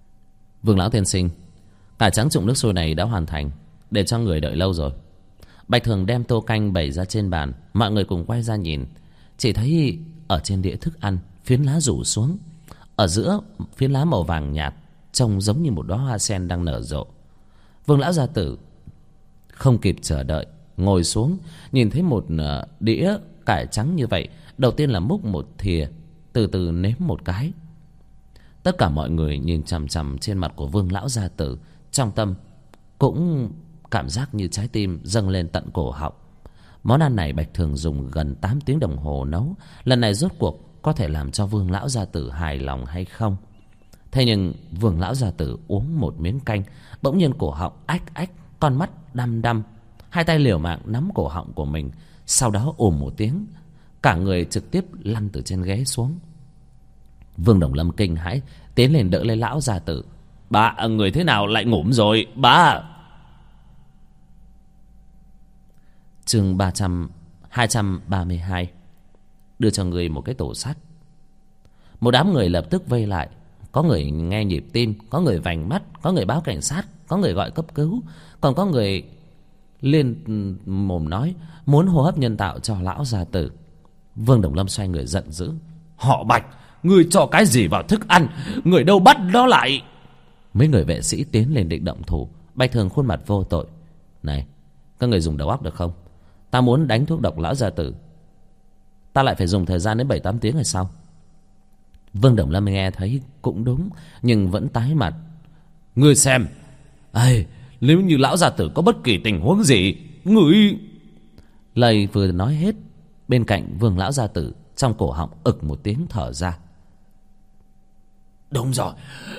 Vương lão tiên sinh, cải trắng trụng nước sôi này đã hoàn thành, để cho người đợi lâu rồi. Bạch Thường đem tô canh bày ra trên bàn. Mọi người cùng quay ra nhìn. Chỉ thấy ở trên đĩa thức ăn, phiến lá rủ xuống. Ở giữa phiến lá màu vàng nhạt, trông giống như một đóa hoa sen đang nở rộ. Vương lão gia tử không kịp chờ đợi, ngồi xuống, nhìn thấy một đĩa cải trắng như vậy, đầu tiên là múc một thìa, từ từ nếm một cái. Tất cả mọi người nhìn chằm chằm trên mặt của Vương lão gia tử, trong tâm cũng cảm giác như trái tim dâng lên tận cổ họng. Món ăn này Bạch Thường dùng gần 8 tiếng đồng hồ nấu. Lần này rốt cuộc có thể làm cho Vương lão gia tử hài lòng hay không? Thế nhưng Vương lão gia tử uống một miếng canh, bỗng nhiên cổ họng ách ách, con mắt đăm đăm, hai tay liều mạng nắm cổ họng của mình. Sau đó ồm một tiếng, cả người trực tiếp lăn từ trên ghế xuống. Vương Đồng Lâm kinh hãi tiến lên đỡ lấy lão gia tử. Bà, người thế nào lại ngủm rồi bà? Chương 232. Đưa cho người một cái tủ sắt. Một đám người lập tức vây lại. Có người nghe nhịp tim, có người vành mắt, có người báo cảnh sát, có người gọi cấp cứu, còn có người liên mồm nói muốn hô hấp nhân tạo cho lão gia tử. Vương Đồng Lâm xoay người giận dữ. Họ Bạch, người cho cái gì vào thức ăn? Người đâu bắt nó lại? Mấy người vệ sĩ tiến lên định động thủ. Bạch Thường khuôn mặt vô tội. Này, các người dùng đầu óc được không? Ta muốn đánh thuốc độc lão gia tử, ta lại phải dùng thời gian đến 7-8 tiếng hay sao? Vương Đồng Lâm nghe thấy cũng đúng, nhưng vẫn tái mặt. Ngươi xem, nếu như lão gia tử có bất kỳ tình huống gì, ngươi... Lời vừa nói hết, bên cạnh Vương lão gia tử trong cổ họng ực một tiếng thở ra. Đúng rồi,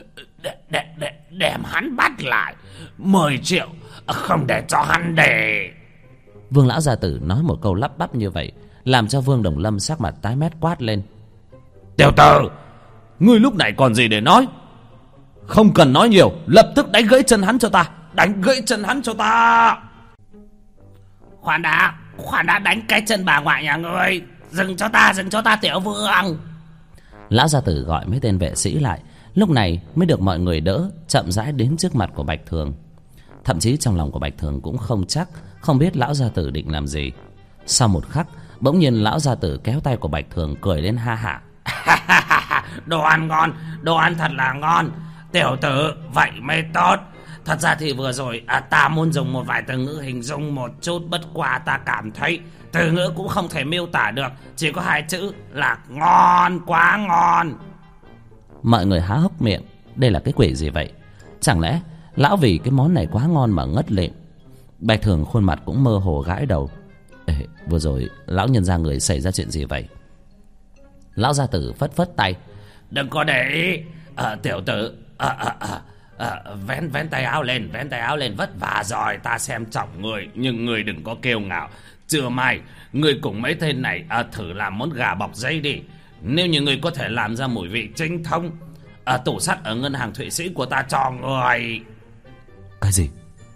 đem hắn bắt lại. 10 triệu, không để cho hắn để... Vương lão gia tử nói một câu lắp bắp như vậy, làm cho Vương Đồng Lâm sắc mặt tái mét quát lên. Tiểu tử, ngươi lúc này còn gì để nói? Không cần nói nhiều, lập tức đánh gãy chân hắn cho ta. Đánh gãy chân hắn cho ta. Khoan đã, đánh cái chân bà ngoại nhà ngươi. Dừng cho ta Tiểu Vương. Lão gia tử gọi mấy tên vệ sĩ lại. Lúc này mới được mọi người đỡ, chậm rãi đến trước mặt của Bạch Thường. Thậm chí trong lòng của Bạch Thường cũng không chắc, không biết lão gia tử định làm gì. Sau một khắc, bỗng nhiên lão gia tử kéo tay của Bạch Thường cười lên ha hả. Đồ ăn ngon, đồ ăn thật là ngon. Tiểu tử, vậy mới tốt. Thật ra thì vừa rồi ta muốn dùng một vài từ ngữ hình dung một chút, bất quá ta cảm thấy từ ngữ cũng không thể miêu tả được, chỉ có 2 chữ là ngon, quá ngon. Mọi người há hốc miệng, đây là cái quỷ gì vậy? Chẳng lẽ lão vì cái món này quá ngon mà ngất lịm? Bạch Thường khuôn mặt cũng mơ hồ gãi đầu. Vừa rồi lão nhân gia người xảy ra chuyện gì vậy? Lão gia tử phất phất tay. Đừng có để ý. Tiểu tử, vén tay áo lên, vất vả rồi, ta xem trọng người, nhưng người đừng có kiêu ngạo. Trưa mai người cùng mấy tên này thử làm món gà bọc giấy đi. Nếu như người có thể làm ra mùi vị chính thống, tủ sắt ở ngân hàng Thụy Sĩ của ta cho người. Cái gì?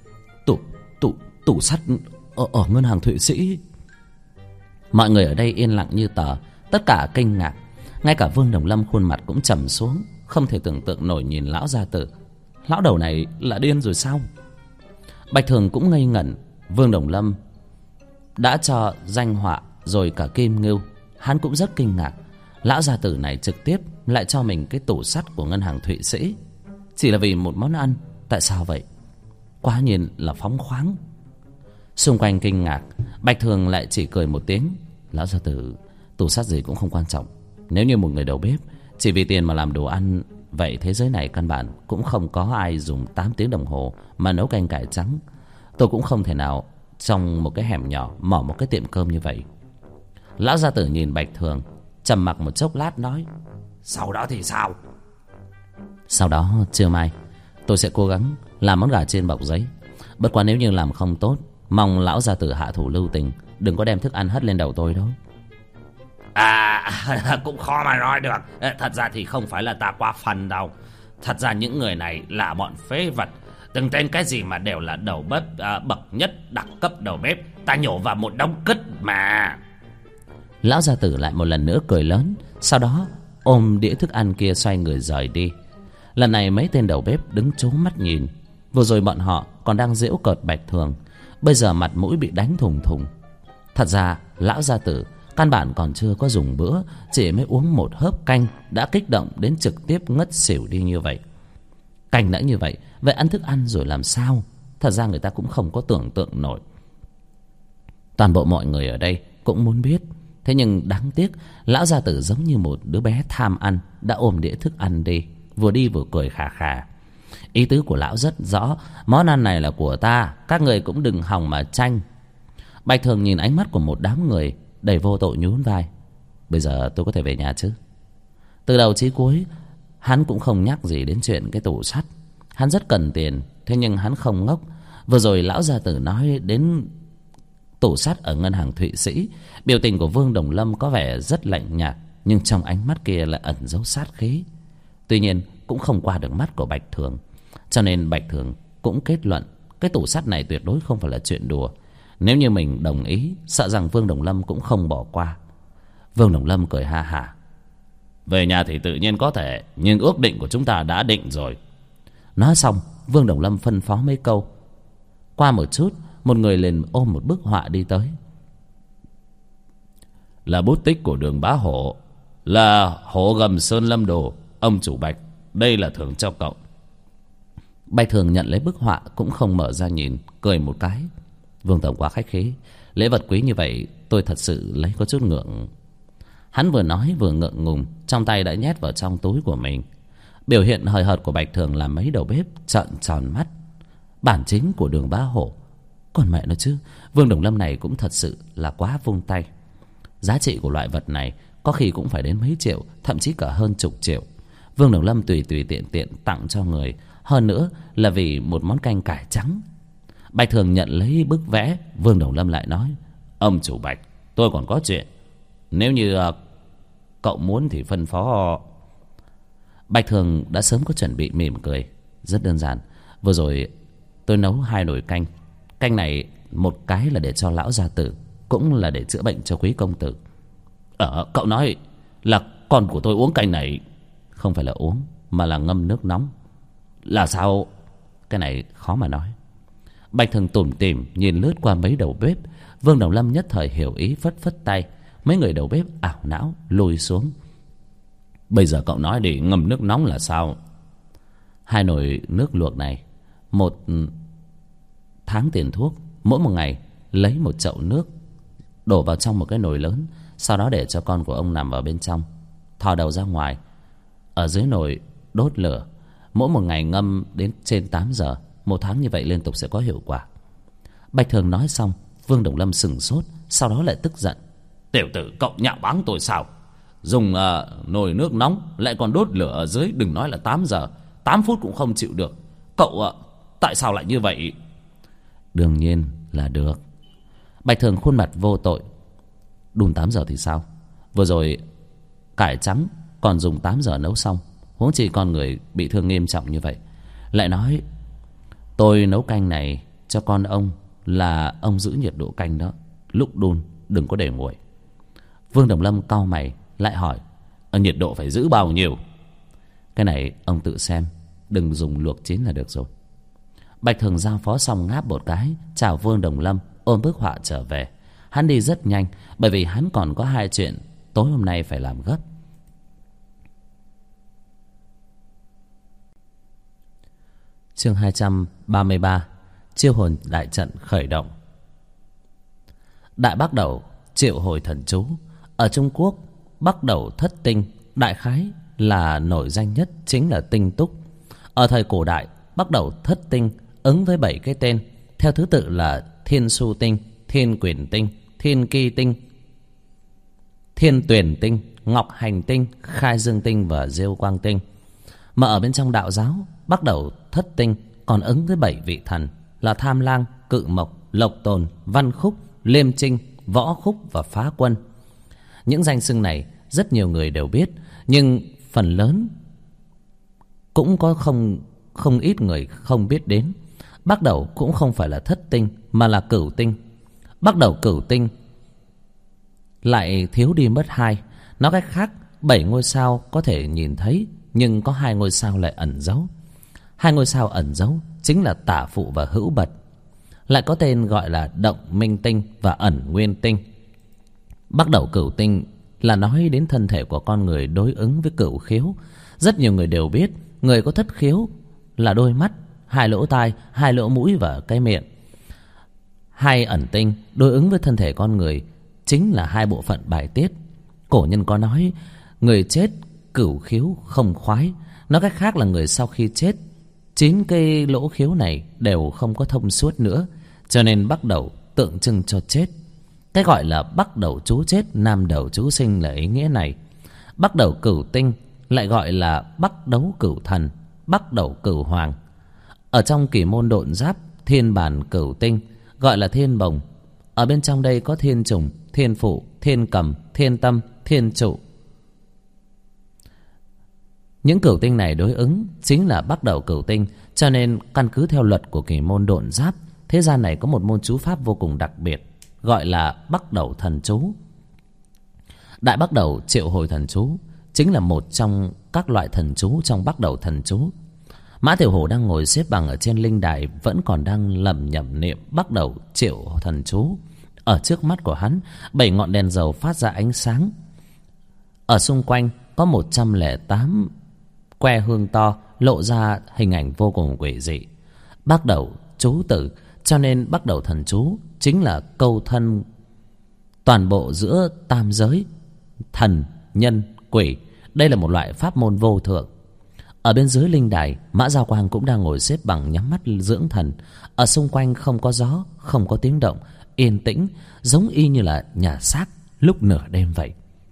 Tủ sắt ở ngân hàng Thụy Sĩ? Mọi người ở đây yên lặng như tờ, tất cả kinh ngạc. Ngay cả Vương Đồng Lâm khuôn mặt cũng trầm xuống, không thể tưởng tượng nổi nhìn lão gia tử. Lão đầu này là điên rồi sao? Bạch Thường cũng ngây ngẩn. Vương Đồng Lâm đã cho danh họa rồi cả kim ngưu, hắn cũng rất kinh ngạc. Lão gia tử này trực tiếp lại cho mình cái tủ sắt của ngân hàng Thụy Sĩ, chỉ là vì một món ăn. Tại sao vậy? Quá nhiên là phóng khoáng. Xung quanh kinh ngạc, Bạch Thường lại chỉ cười một tiếng. Lão gia tử, tủ sắt gì cũng không quan trọng. Nếu như một người đầu bếp chỉ vì tiền mà làm đồ ăn, vậy thế giới này căn bản cũng không có ai dùng 8 tiếng đồng hồ mà nấu canh cải trắng. Tôi cũng không thể nào trong một cái hẻm nhỏ mở một cái tiệm cơm như vậy. Lão gia tử nhìn Bạch Thường, trầm mặc một chốc lát nói. Sau đó thì sao? Sau đó trưa mai tôi sẽ cố gắng làm món gà chiên bọc giấy. Bất quá nếu như làm không tốt, mong lão gia tử hạ thủ lưu tình, đừng có đem thức ăn hất lên đầu tôi đó. Cũng khó mà nói được. Thật ra thì không phải là ta quá phần đâu. Thật ra những người này là bọn phế vật. Từng tên cái gì mà đều là đầu bếp bậc nhất, đẳng cấp đầu bếp. Ta nhổ vào một đống cứt mà. Lão gia tử lại một lần nữa cười lớn, sau đó ôm đĩa thức ăn kia xoay người rời đi. Lần này mấy tên đầu bếp đứng trố mắt nhìn. Vừa rồi bọn họ còn đang giễu cợt Bạch Thường, bây giờ mặt mũi bị đánh thùng thùng. Thật ra lão gia tử căn bản còn chưa có dùng bữa, chỉ mới uống một hớp canh đã kích động đến trực tiếp ngất xỉu đi như vậy. Canh đã như vậy, vậy ăn thức ăn rồi làm sao? Thật ra người ta cũng không có tưởng tượng nổi. Toàn bộ mọi người ở đây cũng muốn biết. Thế nhưng đáng tiếc, lão gia tử giống như một đứa bé tham ăn, đã ôm đĩa thức ăn đi vừa cười khà khà. Ý tứ của lão rất rõ, món ăn này là của ta, các người cũng đừng hòng mà tranh. Bạch Thường nhìn ánh mắt của một đám người đầy vô tội, nhún vai. Bây giờ tôi có thể về nhà chứ? Từ đầu chí cuối hắn cũng không nhắc gì đến chuyện cái tủ sắt. Hắn rất cần tiền, thế nhưng hắn không ngốc. Vừa rồi lão gia tử nói đến tủ sắt ở ngân hàng Thụy Sĩ, biểu tình của Vương Đồng Lâm có vẻ rất lạnh nhạt, nhưng trong ánh mắt kia lại ẩn dấu sát khí. Tuy nhiên cũng không qua được mắt của Bạch Thường, cho nên Bạch Thường cũng kết luận cái tủ sắt này tuyệt đối không phải là chuyện đùa. Nếu như mình đồng ý, sợ rằng Vương Đồng Lâm cũng không bỏ qua. Vương Đồng Lâm cười ha hả. Về nhà thì tự nhiên có thể, nhưng ước định của chúng ta đã định rồi. Nói xong, Vương Đồng Lâm phân phó mấy câu. Qua một chút, một người liền ôm một bức họa đi tới. Là bút tích của Đường Bá Hổ, là Hổ Gầm Sơn Lâm Đồ. Ông chủ Bạch, đây là thưởng cho cậu. Bạch Thường nhận lấy bức họa cũng không mở ra nhìn, cười một cái. Vương tổng quá khách khí, lễ vật quý như vậy tôi thật sự lấy có chút ngượng. Hắn vừa nói vừa ngượng ngùng, trong tay đã nhét vào trong túi của mình. Biểu hiện hời hợt của Bạch Thường làm mấy đầu bếp trợn tròn mắt. Bản chính của Đường Bá Hổ, còn mẹ nó chứ, Vương Đồng Lâm này cũng thật sự là quá vung tay. Giá trị của loại vật này có khi cũng phải đến mấy triệu, thậm chí cả hơn chục triệu. Vương Đồng Lâm tùy tiện tặng cho người, hơn nữa là vì một món canh cải trắng. Bạch Thường nhận lấy bức vẽ. Vương Đồng Lâm lại nói, ông chủ Bạch, tôi còn có chuyện, nếu như cậu muốn thì phân phó. Bạch Thường đã sớm có chuẩn bị, mỉm cười. Rất đơn giản, vừa rồi tôi nấu 2 nồi canh. Canh này một cái là để cho lão gia tử, cũng là để chữa bệnh cho quý công tử. Cậu nói là con của tôi uống canh này? Không phải là uống, mà là ngâm nước nóng. Là sao? Cái này khó mà nói. Bạch Thường tủm tỉm nhìn lướt qua mấy đầu bếp. Vương Đồng Lâm nhất thời hiểu ý, phất phất tay. Mấy người đầu bếp ảo não lùi xuống. Bây giờ cậu nói để ngâm nước nóng là sao? 2 nồi nước luộc này, 1 tháng tiền thuốc. Mỗi một ngày lấy 1 chậu nước, đổ vào trong một cái nồi lớn, sau đó để cho con của ông nằm vào bên trong, thò đầu ra ngoài, ở dưới nồi đốt lửa. Mỗi một ngày ngâm đến trên 8 giờ. 1 tháng như vậy liên tục sẽ có hiệu quả. Bạch Thường nói xong, Vương Đồng Lâm sửng sốt, sau đó lại tức giận. Tiểu tử, cậu nhạo báng tôi sao? Dùng nồi nước nóng lại còn đốt lửa ở dưới, đừng nói là 8 giờ, 8 phút cũng không chịu được. Cậu tại sao lại như vậy? Đương nhiên là được. Bạch Thường khuôn mặt vô tội. Đun 8 giờ thì sao? Vừa rồi cải trắng còn dùng 8 giờ nấu xong, huống chi con người bị thương nghiêm trọng như vậy. Lại nói tôi nấu canh này cho con ông, là ông giữ nhiệt độ canh đó, lúc đun đừng có để nguội. Vương Đồng Lâm cau mày lại hỏi, nhiệt độ phải giữ bao nhiêu? Cái này ông tự xem, đừng dùng luộc chín là được rồi. Bạch Thường giao phó xong ngáp một cái, chào Vương Đồng Lâm, ôm bức họa trở về. Hắn đi rất nhanh, bởi vì hắn còn có 2 chuyện tối hôm nay phải làm gấp. Chương 233, chiêu hồn đại trận khởi động. Đại Bắc Đẩu triệu hồi thần chú. Ở Trung Quốc, Bắc Đẩu thất tinh đại khái là nổi danh nhất chính là tinh túc. Ở thời cổ đại, Bắc Đẩu thất tinh ứng với 7 cái tên, theo thứ tự là Thiên Su Tinh, Thiên Quyền Tinh, Thiên Kỳ Tinh, Thiên Tuyền Tinh, Ngọc Hành Tinh, Khai Dương Tinh và Diêu Quang Tinh. Mà ở bên trong đạo giáo, Bắc Đẩu thất tinh còn ứng với 7 vị thần là Tham Lang, Cự Mộc, Lộc Tồn, Văn Khúc, Liêm Trinh, Võ Khúc và Phá Quân. Những danh xưng này rất nhiều người đều biết, nhưng phần lớn cũng có không ít người không biết đến. Bắc Đẩu cũng không phải là thất tinh mà là cửu tinh. Bắc Đẩu cửu tinh lại thiếu đi mất 2. Nói cách khác, 7 ngôi sao có thể nhìn thấy, nhưng có 2 ngôi sao lại ẩn giấu. 2 ngôi sao ẩn giấu chính là Tả Phụ và Hữu Bật. lại có tên gọi là động minh tinh và ẩn nguyên tinh. Bắc đẩu cửu tinh là nói đến thân thể của con người đối ứng với cửu khiếu. Rất nhiều người đều biết người có thất khiếu là đôi mắt, hai lỗ tai, hai lỗ mũi và cái miệng. Hai ẩn tinh đối ứng với thân thể con người chính là hai bộ phận bài tiết. Cổ nhân có nói người chết cửu khiếu không khoái. Nói cách khác là người sau khi chết, 9 cái lỗ khiếu này đều không có thông suốt nữa, cho nên bắc đẩu tượng trưng cho chết. Cái gọi là bắc đẩu chú chết, nam đẩu chú sinh là ý nghĩa này. Bắc đẩu cửu tinh lại gọi là bắc đấu cửu thần, bắc đẩu cửu hoàng. Ở trong kỳ môn độn giáp, thiên bản cửu tinh gọi là thiên bồng. Ở bên trong đây có thiên trùng, thiên phụ, thiên cầm, thiên tâm, thiên trụ. Những cửu tinh này đối ứng chính là bắc đẩu cửu tinh, cho nên căn cứ theo luật của kỳ môn độn giáp, thế gian này có một môn chú pháp vô cùng đặc biệt, gọi là bắc đẩu thần chú. Đại bắc đẩu triệu hồi thần chú chính là một trong các loại thần chú trong bắc đẩu thần chú. Mã Tiểu Hổ đang ngồi xếp bằng ở trên linh đài, vẫn còn đang lẩm nhẩm niệm bắc đẩu triệu thần chú. Ở trước mắt của hắn, 7 ngọn đèn dầu phát ra ánh sáng. Ở xung quanh có 108 que hương to lộ ra hình ảnh vô cùng quỷ dị. Bắc đẩu chú tử, cho nên bắc đẩu thần chú chính là câu thân toàn bộ giữa tam giới, thần, nhân, quỷ. Đây là một loại pháp môn vô thượng. Ở bên dưới linh đài, Mã Giao Quang cũng đang ngồi xếp bằng nhắm mắt dưỡng thần. Ở xung quanh không có gió, không có tiếng động, yên tĩnh, giống y như là nhà xác lúc nửa đêm vậy.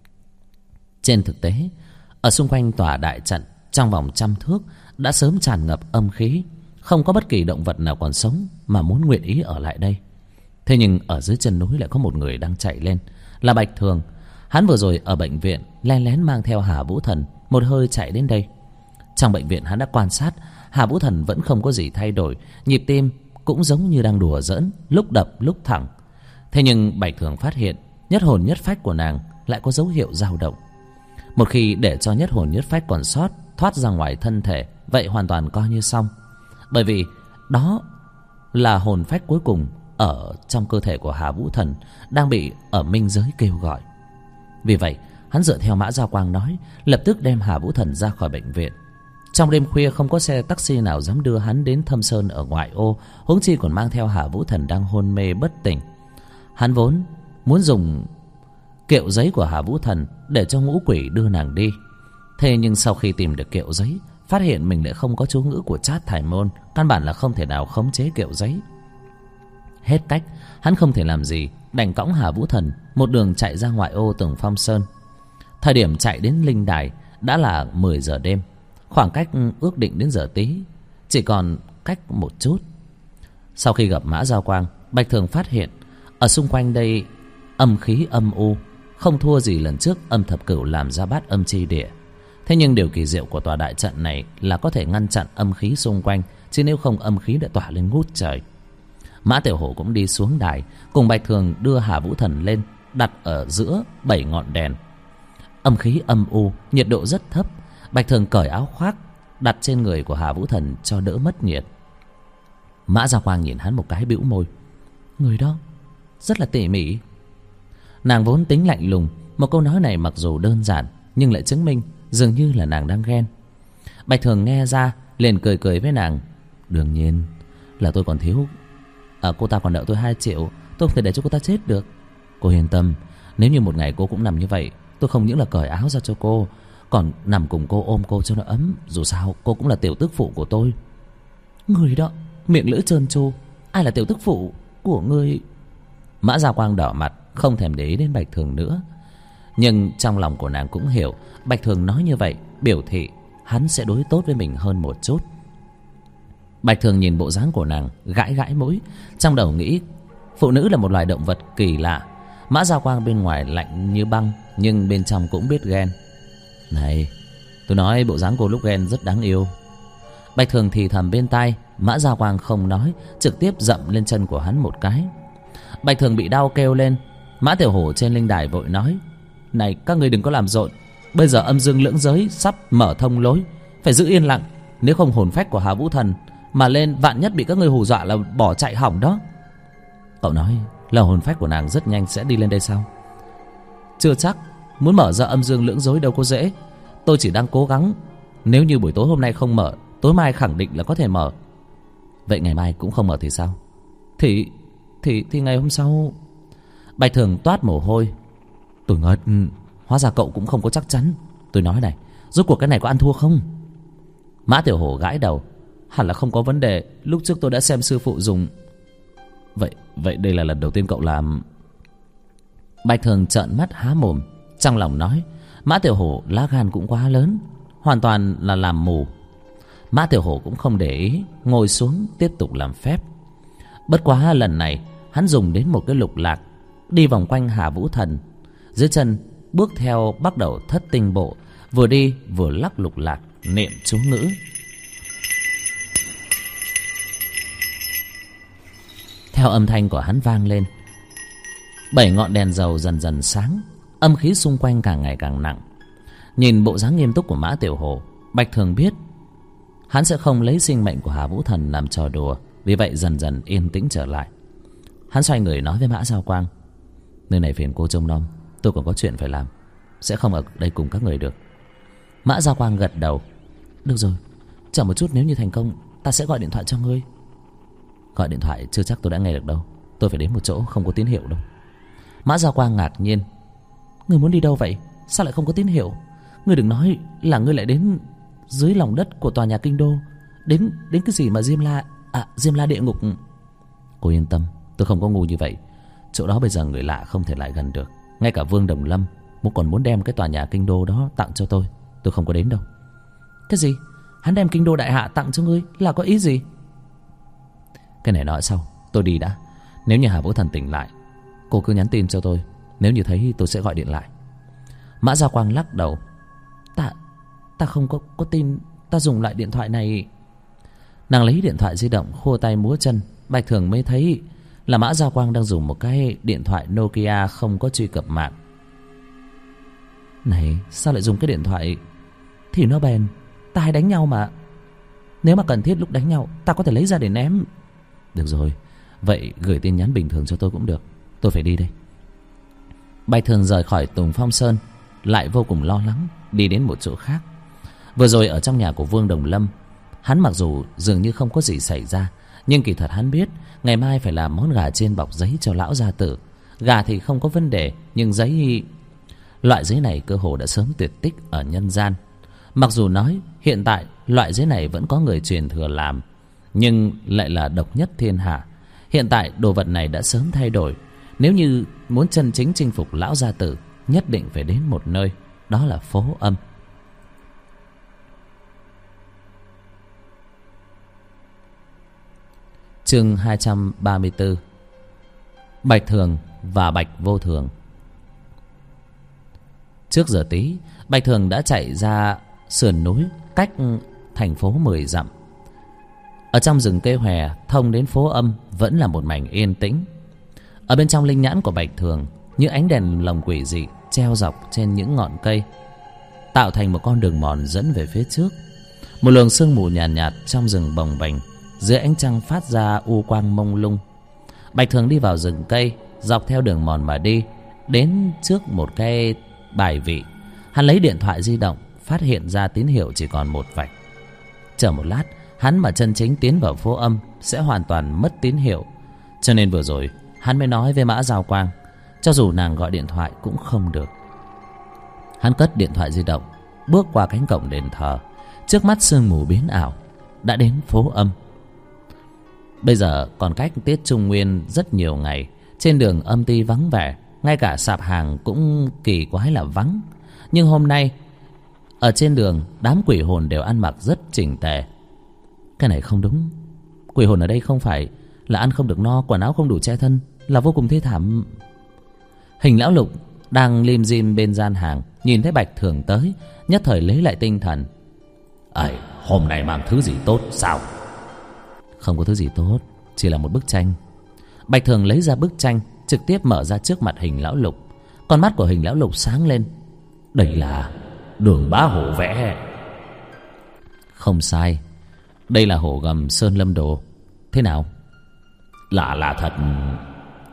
Trên thực tế, ở xung quanh tòa đại trận, trong vòng 100 thước đã sớm tràn ngập âm khí. Không có bất kỳ động vật nào còn sống mà muốn nguyện ý ở lại đây. Thế nhưng ở dưới chân núi lại có một người đang chạy lên, là Bạch Thường. Hắn vừa rồi ở bệnh viện len lén mang theo Hà Vũ Thần một hơi chạy đến đây. Trong bệnh viện hắn đã quan sát, Hà Vũ Thần vẫn không có gì thay đổi, nhịp tim cũng giống như đang đùa giỡn, lúc đập lúc thẳng. Thế nhưng Bạch Thường phát hiện nhất hồn nhất phách của nàng lại có dấu hiệu dao động. Một khi để cho nhất hồn nhất phách còn sót thoát ra ngoài thân thể, vậy hoàn toàn coi như xong. Bởi vì đó là hồn phách cuối cùng ở trong cơ thể của Hà Vũ Thần đang bị ở minh giới kêu gọi. Vì vậy hắn dựa theo Mã Giao Quang nói, lập tức đem Hà Vũ Thần ra khỏi bệnh viện. Trong đêm khuya không có xe taxi nào dám đưa hắn đến Thâm Sơn ở ngoại ô, huống chi còn mang theo Hà Vũ Thần đang hôn mê bất tỉnh. Hắn vốn muốn dùng kiệu giấy của Hà Vũ Thần để cho ngũ quỷ đưa nàng đi. Thế nhưng sau khi tìm được kiệu giấy, phát hiện mình lại không có chú ngữ của Trát Thải Môn, căn bản là không thể nào khống chế kiệu giấy. Hết cách, hắn không thể làm gì, đành cõng Hà Vũ Thần một đường chạy ra ngoại ô Tường Phong Sơn. Thời điểm chạy đến linh đài đã là 10 giờ đêm. Khoảng cách ước định đến giờ tí chỉ còn cách một chút. Sau khi gặp Mã Giao Quang, Bạch Thường phát hiện ở xung quanh đây âm khí âm u, không thua gì lần trước âm thập cửu làm ra bát âm chi địa. Thế nhưng điều kỳ diệu của tòa đại trận này là có thể ngăn chặn âm khí xung quanh, chứ nếu không âm khí đã tỏa lên ngút trời. Mã Tiểu Hổ cũng đi xuống đài, cùng Bạch Thường đưa Hà Vũ Thần lên, đặt ở giữa 7 ngọn đèn. Âm khí âm u, nhiệt độ rất thấp. Bạch Thường cởi áo khoác đặt trên người của Hà Vũ Thần cho đỡ mất nhiệt. Mã Giao Quang nhìn hắn một cái bĩu môi. Người đó rất là tỉ mỉ. Nàng vốn tính lạnh lùng, một câu nói này mặc dù đơn giản nhưng lại chứng minh dường như là nàng đang ghen. Bạch Thường nghe ra liền cười cười với nàng. Đương nhiên là tôi còn thiếu, cô ta còn nợ tôi 2 triệu, tôi không thể để cho cô ta chết được. Cô yên tâm, nếu như một ngày cô cũng nằm như vậy, tôi không những là cởi áo ra cho cô, còn nằm cùng cô, ôm cô cho nó ấm. Dù sao cô cũng là tiểu tước phụ của tôi. Người đó miệng lưỡi trơn tru, ai là tiểu tước phụ của ngươi? Mã Giao Quang đỏ mặt, không thèm để ý đến Bạch Thường nữa. Nhưng trong lòng của nàng cũng hiểu Bạch Thường nói như vậy biểu thị hắn sẽ đối tốt với mình hơn một chút. Bạch Thường nhìn bộ dáng của nàng, gãi gãi mũi, trong đầu nghĩ phụ nữ là một loài động vật kỳ lạ. Mã Giao Quang bên ngoài lạnh như băng, nhưng bên trong cũng biết ghen. Này, tôi nói bộ dáng cô lúc ghen rất đáng yêu. Bạch Thường thì thầm bên tai. Mã Giao Quang không nói, trực tiếp dậm lên chân của hắn một cái. Bạch Thường bị đau kêu lên. Mã Tiểu Hổ trên linh đài vội nói, này các người đừng có làm rộn, bây giờ âm dương lưỡng giới sắp mở thông lối, phải giữ yên lặng, nếu không hồn phách của Hà Vũ Thần mà lên, vạn nhất bị các người hù dọa là bỏ chạy hỏng đó. Cậu nói là hồn phách của nàng rất nhanh sẽ đi lên đây sao? Chưa chắc. Muốn mở ra âm dương lưỡng dối đâu có dễ. Tôi chỉ đang cố gắng. Nếu như buổi tối hôm nay không mở, tối mai khẳng định là có thể mở. Vậy ngày mai cũng không mở thì sao? Thì ngày hôm sau. Bạch Thường toát mồ hôi. Tôi ngất. Hóa ra cậu cũng không có chắc chắn. Tôi nói này, rốt cuộc cái này có ăn thua không? Mã Tiểu Hổ gãi đầu. Hẳn là không có vấn đề. Lúc trước tôi đã xem sư phụ dùng. Vậy đây là lần đầu tiên cậu làm? Bạch Thường trợn mắt há mồm, trong lòng nói Mã Tiểu Hổ lá gan cũng quá lớn, hoàn toàn là làm mù. Mã Tiểu Hổ cũng không để ý, ngồi xuống tiếp tục làm phép. Bất quá lần này hắn dùng đến một cái lục lạc, đi vòng quanh Hà Vũ Thần. Dưới chân bước theo bắt đầu thất tinh bộ, vừa đi vừa lắc lục lạc niệm chú ngữ. Theo âm thanh của hắn vang lên, 7 ngọn đèn dầu dần dần sáng, âm khí xung quanh càng ngày càng nặng. Nhìn bộ dáng nghiêm túc của Mã Tiểu Hổ, Bạch Thường biết hắn sẽ không lấy sinh mệnh của Hà Vũ Thần làm trò đùa, vì vậy dần dần yên tĩnh trở lại. Hắn xoay người nói với Mã Giao Quang: nơi này phiền cô trông nom, tôi còn có chuyện phải làm, sẽ không ở đây cùng các người được. Mã Giao Quang gật đầu: được rồi, chờ một chút, nếu như thành công ta sẽ gọi điện thoại cho ngươi. Gọi điện thoại chưa chắc tôi đã nghe được đâu, tôi phải đến một chỗ không có tín hiệu đâu. Mã Giao Quang ngạc nhiên: ngươi muốn đi đâu vậy? Sao lại không có tín hiệu? Ngươi đừng nói là ngươi lại đến dưới lòng đất của tòa nhà kinh đô, đến cái gì mà Diêm La địa ngục. Cô yên tâm, tôi không có ngu như vậy. Chỗ đó bây giờ người lạ không thể lại gần được. Ngay cả Vương Đồng Lâm còn muốn đem cái tòa nhà kinh đô đó tặng cho tôi không có đến đâu. Cái gì? Hắn đem kinh đô đại hạ tặng cho ngươi là có ý gì? Cái này nói sau, tôi đi đã. Nếu như Hà Vũ Thần tỉnh lại, cô cứ nhắn tin cho tôi, nếu như thấy tôi sẽ gọi điện lại. Mã Gia Quang lắc đầu: Ta không có tin. Ta dùng lại điện thoại này. Nàng lấy điện thoại di động khua tay múa chân. Bạch Thường mới thấy là Mã Gia Quang đang dùng một cái điện thoại Nokia không có truy cập mạng. Này, sao lại dùng cái điện thoại? Thì nó bền, ta hay đánh nhau mà. Nếu mà cần thiết lúc đánh nhau, ta có thể lấy ra để ném. Được rồi, vậy gửi tin nhắn bình thường cho tôi cũng được. Tôi phải đi đây. Bạch Thường rời khỏi Tùng Phong Sơn, lại vô cùng lo lắng, đi đến một chỗ khác. Vừa rồi ở trong nhà của Vương Đồng Lâm, hắn mặc dù dường như không có gì xảy ra, nhưng kỳ thật hắn biết ngày mai phải làm món gà chiên bọc giấy cho lão gia tử. Gà thì không có vấn đề, nhưng giấy, loại giấy này cơ hồ đã sớm tuyệt tích ở nhân gian. Mặc dù nói hiện tại loại giấy này vẫn có người truyền thừa làm, nhưng lại là độc nhất thiên hạ. Hiện tại đồ vật này đã sớm thay đổi. Nếu như muốn chân chính chinh phục lão gia tử, nhất định phải đến một nơi, đó là Phố Âm. Chương 234: Bạch Thường và Bạch Vô Thường. Trước giờ tí, Bạch Thường đã chạy ra sườn núi cách thành phố 10 dặm. Ở trong rừng cây hòe thông đến Phố Âm vẫn là một mảnh yên tĩnh. Ở bên trong linh nhãn của Bạch Thường, những ánh đèn lồng quỷ dị treo dọc trên những ngọn cây, tạo thành một con đường mòn dẫn về phía trước. Một luồng sương mù nhàn nhạt trong rừng bồng bềnh, dưới ánh trăng phát ra u quang mông lung. Bạch Thường đi vào rừng cây, dọc theo đường mòn mà đi, đến trước một cái bài vị. Hắn lấy điện thoại di động, phát hiện ra tín hiệu chỉ còn một vạch. Chờ một lát, hắn mà chân chính tiến vào Phố Âm sẽ hoàn toàn mất tín hiệu. Cho nên vừa rồi hắn mới nói với Mã Giao Quang, cho dù nàng gọi điện thoại cũng không được. Hắn cất điện thoại di động, bước qua cánh cổng đền thờ. Trước mắt sương mù biến ảo, đã đến Phố Âm. Bây giờ còn cách Tiết Trung Nguyên rất nhiều ngày. Trên đường âm ty vắng vẻ, ngay cả sạp hàng cũng kỳ quái là vắng. Nhưng hôm nay ở trên đường, đám quỷ hồn đều ăn mặc rất chỉnh tề. Cái này không đúng. Quỷ hồn ở đây không phải là ăn không được no, quần áo không đủ che thân, là vô cùng thê thảm. Hình Lão Lục đang lim dim bên gian hàng, nhìn thấy Bạch Thường tới, nhất thời lấy lại tinh thần. Ấy, hôm nay mang thứ gì tốt sao? Không có thứ gì tốt, chỉ là một bức tranh. Bạch Thường lấy ra bức tranh, trực tiếp mở ra trước mặt Hình Lão Lục. Con mắt của Hình Lão Lục sáng lên. Đây là Đường Bá Hổ vẽ. Không sai, đây là hổ gầm Sơn Lâm Đồ. Thế nào? Lạ thật.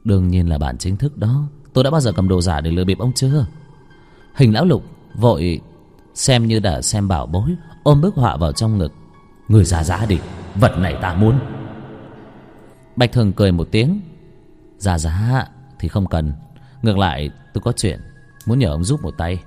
Đương nhiên là bản chính thức đó. Tôi đã bao giờ cầm đồ giả để lừa bịp ông chưa? Hình lão lục vội xem như đã xem bảo bối, ôm bức họa vào trong ngực. Người ra giá đi, vật này ta muốn. Bạch Thường cười một tiếng. Ra giá thì không cần. Ngược lại tôi có chuyện muốn nhờ ông giúp một tay.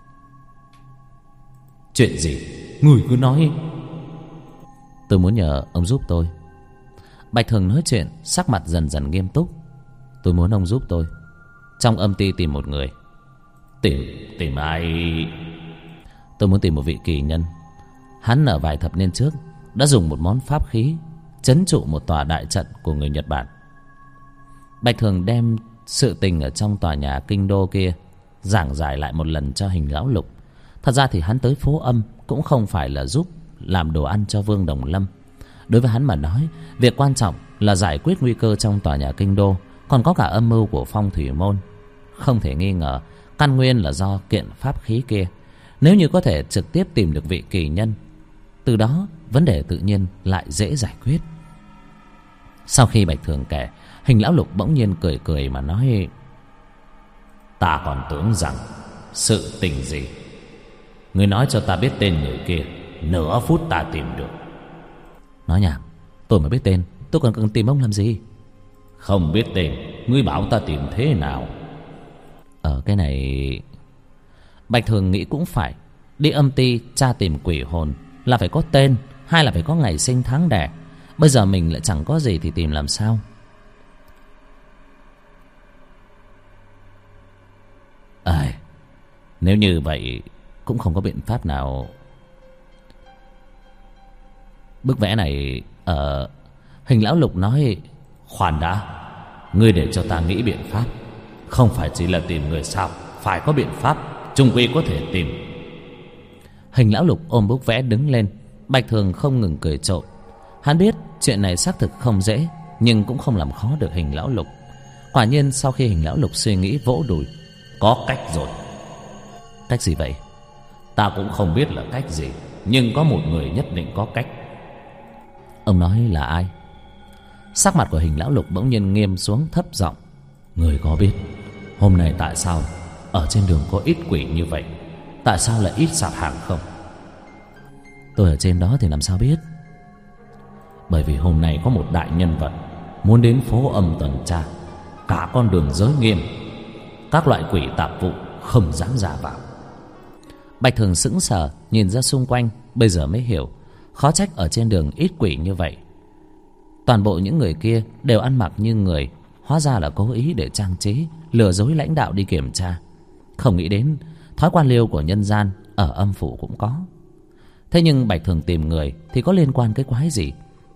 Chuyện gì? Người cứ nói. Tôi muốn nhờ ông giúp tôi. Bạch Thường nói chuyện sắc mặt dần dần nghiêm túc. Tôi muốn ông giúp tôi trong âm ty tìm một người. Tìm ai? Tôi muốn tìm một vị kỳ nhân. Hắn ở vài thập niên trước đã dùng một món pháp khí trấn trụ một tòa đại trận của người Nhật Bản. Bạch Thường đem sự tình ở trong tòa nhà kinh đô kia giảng giải lại một lần cho Hình lão lục. Thật ra thì hắn tới phố Âm cũng không phải là giúp làm đồ ăn cho Vương Đồng Lâm. Đối với hắn mà nói, việc quan trọng là giải quyết nguy cơ trong tòa nhà kinh đô, còn có cả âm mưu của Phong Thủy Môn. Không thể nghi ngờ căn nguyên là do kiện pháp khí kia. Nếu như có thể trực tiếp tìm được vị kỳ nhân, từ đó vấn đề tự nhiên lại dễ giải quyết. Sau khi Bạch Thường kể, Hình lão lục bỗng nhiên cười cười mà nói: Ta còn tưởng rằng sự tình gì. Ngươi nói cho ta biết tên người kia, nửa phút ta tìm được. Nói nhảm, tôi mới biết tên, tôi còn cần tìm ông làm gì? Không biết tên, ngươi bảo ta tìm thế nào? Cái này Bạch Thường nghĩ cũng phải. Đi âm ty tra tìm quỷ hồn là phải có tên, hay là phải có ngày sinh tháng đẻ. Bây giờ mình lại chẳng có gì thì tìm làm sao? Nếu như vậy cũng không có biện pháp nào. Bức vẽ này Hình lão lục nói: Khoan đã, ngươi để cho ta nghĩ biện pháp. Không phải chỉ là tìm người sao, phải có biện pháp, chung quy có thể tìm. Hình lão lục ôm bức vẽ đứng lên. Bạch Thường không ngừng cười trộm. Hắn biết chuyện này xác thực không dễ, nhưng cũng không làm khó được Hình lão lục. Quả nhiên sau khi Hình lão lục suy nghĩ vỗ đùi: Có cách rồi. Cách gì vậy? Ta cũng không biết là cách gì, nhưng có một người nhất định có cách. Ông nói là ai? Sắc mặt của Hình lão lục bỗng nhiên nghiêm xuống, thấp giọng: Người có biết hôm nay tại sao ở trên đường có ít quỷ như vậy? Tại sao lại ít sạp hàng không? Tôi ở trên đó thì làm sao biết? Bởi vì hôm nay có một đại nhân vật muốn đến phố Âm tuần tra. Cả con đường giới nghiêm, các loại quỷ tạp vụ không dám ra vào. Bạch Thường sững sờ nhìn ra xung quanh, bây giờ mới hiểu khó trách ở trên đường ít quỷ như vậy. Toàn bộ những người kia đều ăn mặc như người, hóa ra là cố ý để trang trí, lừa dối lãnh đạo đi kiểm tra. Không nghĩ đến thói quan liêu của nhân gian ở âm phủ cũng có. Thế nhưng Bạch Thường tìm người thì có liên quan cái quái gì?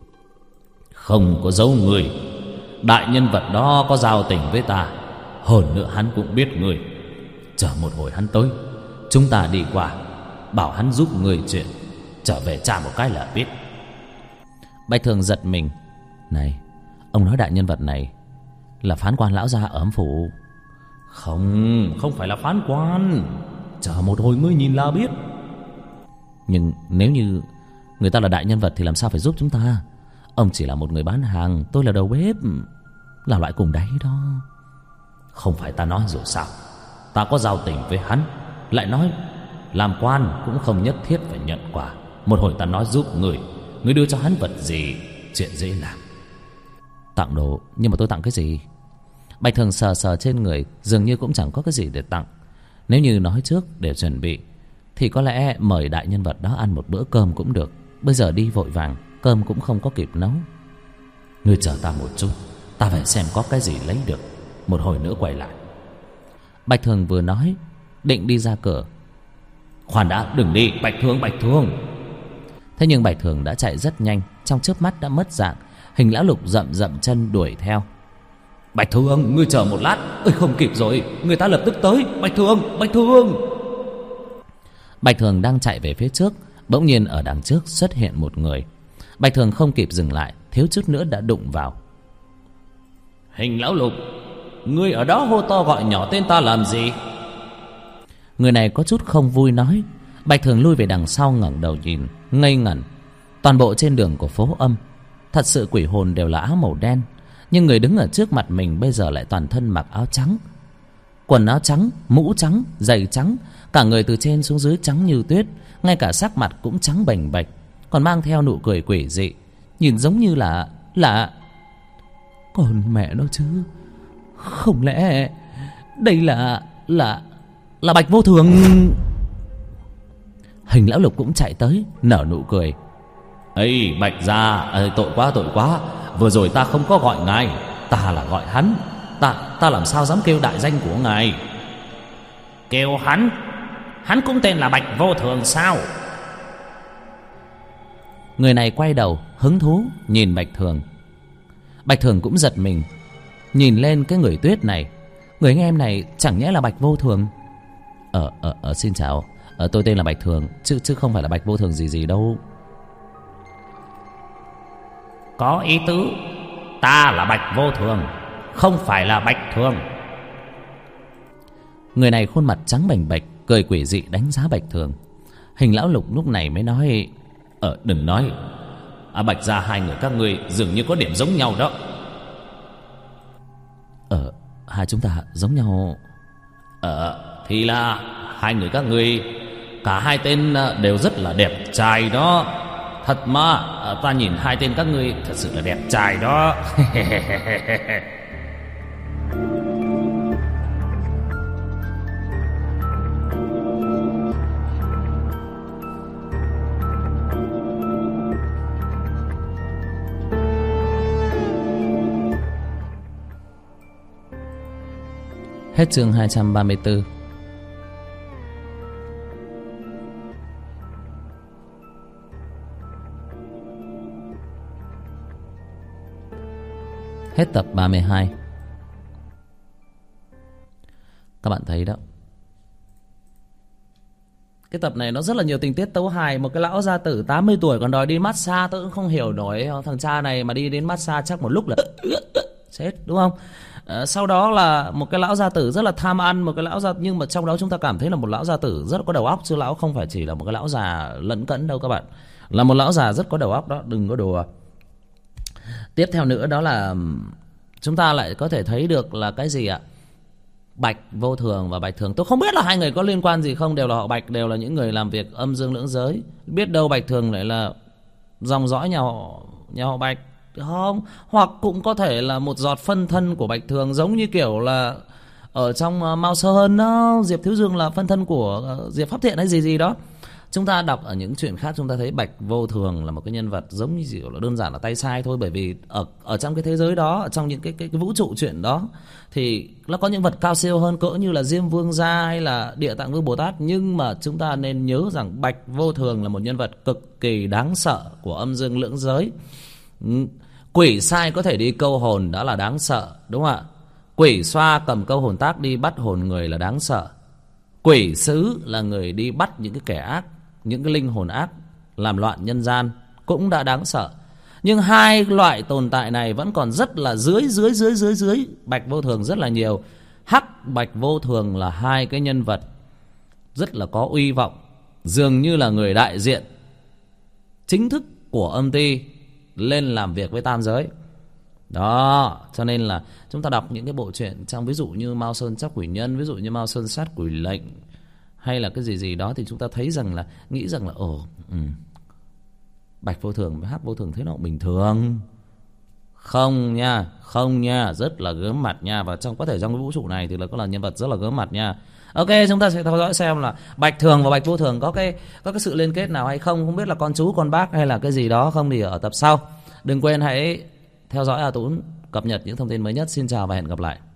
Không có giấu người. Đại nhân vật đó có giao tình với ta, hơn nữa hắn cũng biết người. Chờ một hồi hắn tới, chúng ta đi qua, bảo hắn giúp người chuyện, trở về tra một cái là biết. Bạch Thường giật mình. Này, ông nói đại nhân vật này là phán quan lão gia ở âm phủ? Không phải là phán quan. Chờ một hồi ngươi nhìn là biết. Nhưng nếu như người ta là đại nhân vật thì làm sao phải giúp chúng ta? Ông chỉ là một người bán hàng, tôi là đầu bếp, là loại cùng đáy đó. Không phải ta nói rồi sao? Ta có giao tình với hắn. Lại nói làm quan cũng không nhất thiết phải nhận quà. Một hồi ta nói giúp người, ngươi đưa cho hắn vật gì, chuyện dễ làm. Tặng đồ, nhưng mà tôi tặng cái gì? Bạch Thường sờ sờ trên người, dường như cũng chẳng có cái gì để tặng. Nếu như nói trước để chuẩn bị thì có lẽ mời đại nhân vật đó ăn một bữa cơm cũng được. Bây giờ đi vội vàng, cơm cũng không có kịp nấu. Ngươi chờ ta một chút, ta phải xem có cái gì lấy được, một hồi nữa quay lại. Bạch Thường vừa nói định đi ra cửa. Khoan đã, đừng đi, Bạch Thường, Bạch Thường. Thế nhưng Bạch Thường đã chạy rất nhanh, trong chớp mắt đã mất dạng. Hình lão lục dậm dậm chân đuổi theo. Bạch Thường, ngươi chờ một lát. Ơi không kịp rồi, người ta lập tức tới. Bạch Thường, Bạch Thường. Bạch Thường đang chạy về phía trước, bỗng nhiên ở đằng trước xuất hiện một người. Bạch Thường không kịp dừng lại, thiếu chút nữa đã đụng vào. Hình lão lục, ngươi ở đó hô to gọi nhỏ tên ta làm gì? Người này có chút không vui nói. Bạch Thường lui về đằng sau, ngẩng đầu nhìn, ngây ngẩn. Toàn bộ trên đường của phố Âm thật sự quỷ hồn đều là áo màu đen, Nhưng người đứng ở trước mặt mình bây giờ lại toàn thân mặc áo trắng, quần áo trắng, mũ trắng, giày trắng, cả người từ trên xuống dưới trắng như tuyết, ngay cả sắc mặt cũng trắng bềnh bệch, còn mang theo nụ cười quỷ dị, nhìn giống như là còn mẹ nó chứ, không lẽ đây là Bạch Vô Thường? Hình Lão Lục cũng chạy tới nở nụ cười. Ây Bạch gia, tội quá, vừa rồi ta không có gọi ngài, ta là gọi hắn. Ta làm sao dám kêu đại danh của ngài? Kêu hắn cũng tên là Bạch Vô Thường sao? Người này quay đầu hứng thú nhìn Bạch Thường. Bạch Thường cũng giật mình, nhìn lên cái người Tuyết này. Người anh em này chẳng nhẽ là Bạch Vô Thường? Xin chào, tôi tên là Bạch Thường, chứ không phải là Bạch Vô Thường gì đâu. Có ý tứ, ta là Bạch Vô Thường, không phải là Bạch Thường. Người này khuôn mặt trắng bềnh bệch, cười quỷ dị đánh giá Bạch Thường. Hình Lão Lục lúc này mới nói: Đừng nói, Bạch gia hai người các ngươi dường như có điểm giống nhau đó. Hai chúng ta giống nhau? Thì là hai người các ngươi, cả hai tên đều rất là đẹp trai đó. Thật mà, ta nhìn hai tên các ngươi thật sự là đẹp trai đó. Hết chương 234. Hết tập 32. Các bạn thấy đó, cái tập này nó rất là nhiều tình tiết tấu hài. Một cái lão gia tử 80 tuổi còn đòi đi massage, tôi cũng không hiểu nổi. Thằng cha này mà đi đến massage chắc một lúc là chết, đúng không? Sau đó là một cái lão gia tử rất là tham ăn, một cái lão gia, nhưng mà trong đó chúng ta cảm thấy là một lão gia tử rất có đầu óc, chứ lão không phải chỉ là một cái lão già lẫn cẫn đâu các bạn, là một lão già rất có đầu óc đó, đừng có đùa. Tiếp theo nữa đó là chúng ta lại có thể thấy được là cái gì ạ? Bạch Vô Thường và Bạch Thường, tôi không biết là hai người có liên quan gì không, đều là họ Bạch, đều là những người làm việc âm dương lưỡng giới. Biết đâu Bạch Thường lại là dòng dõi nhà họ Bạch không? Hoặc cũng có thể là một giọt phân thân của Bạch Thường, giống như kiểu là ở trong Mao Sơn đó, Diệp Thiếu Dương là phân thân của Diệp Pháp Thiện hay gì đó. Chúng ta đọc ở những chuyện khác chúng ta thấy Bạch Vô Thường là một cái nhân vật giống như kiểu là đơn giản là tay sai thôi, bởi vì ở trong cái thế giới đó, ở trong những cái vũ trụ chuyện đó thì nó có những vật cao siêu hơn, cỡ như là Diêm Vương Gia hay là Địa Tạng Vương Bồ Tát. Nhưng mà chúng ta nên nhớ rằng Bạch Vô Thường là một nhân vật cực kỳ đáng sợ của âm dương lưỡng giới. Quỷ sai có thể đi câu hồn đã là đáng sợ, đúng không ạ? Quỷ xoa cầm câu hồn tác đi bắt hồn người là đáng sợ. Quỷ sứ là người đi bắt những cái kẻ ác, những cái linh hồn ác làm loạn nhân gian cũng đã đáng sợ. Nhưng hai loại tồn tại này vẫn còn rất là dưới Bạch Vô Thường rất là nhiều. Hắc Bạch Vô Thường là hai cái nhân vật rất là có uy vọng, dường như là người đại diện chính thức của âm ty lên làm việc với tam giới đó. Cho nên là chúng ta đọc những cái bộ truyện trong ví dụ như Mao Sơn Trắc Quỷ Nhân, ví dụ như Mao Sơn Sát Quỷ Lệnh hay là cái gì đó, thì chúng ta thấy rằng là nghĩ rằng là Bạch Vô Thường với Hắc Vô Thường thế nào bình thường. Không nha, rất là gớm mặt nha. Và có thể trong cái vũ trụ này thì là có là nhân vật rất là gớm mặt nha. Ok, chúng ta sẽ theo dõi xem là Bạch Thường và Bạch Vô Thường có cái sự liên kết nào hay không. Không biết là con chú con bác hay là cái gì đó không, thì ở tập sau. Đừng quên hãy theo dõi A Tún cập nhật những thông tin mới nhất. Xin chào và hẹn gặp lại.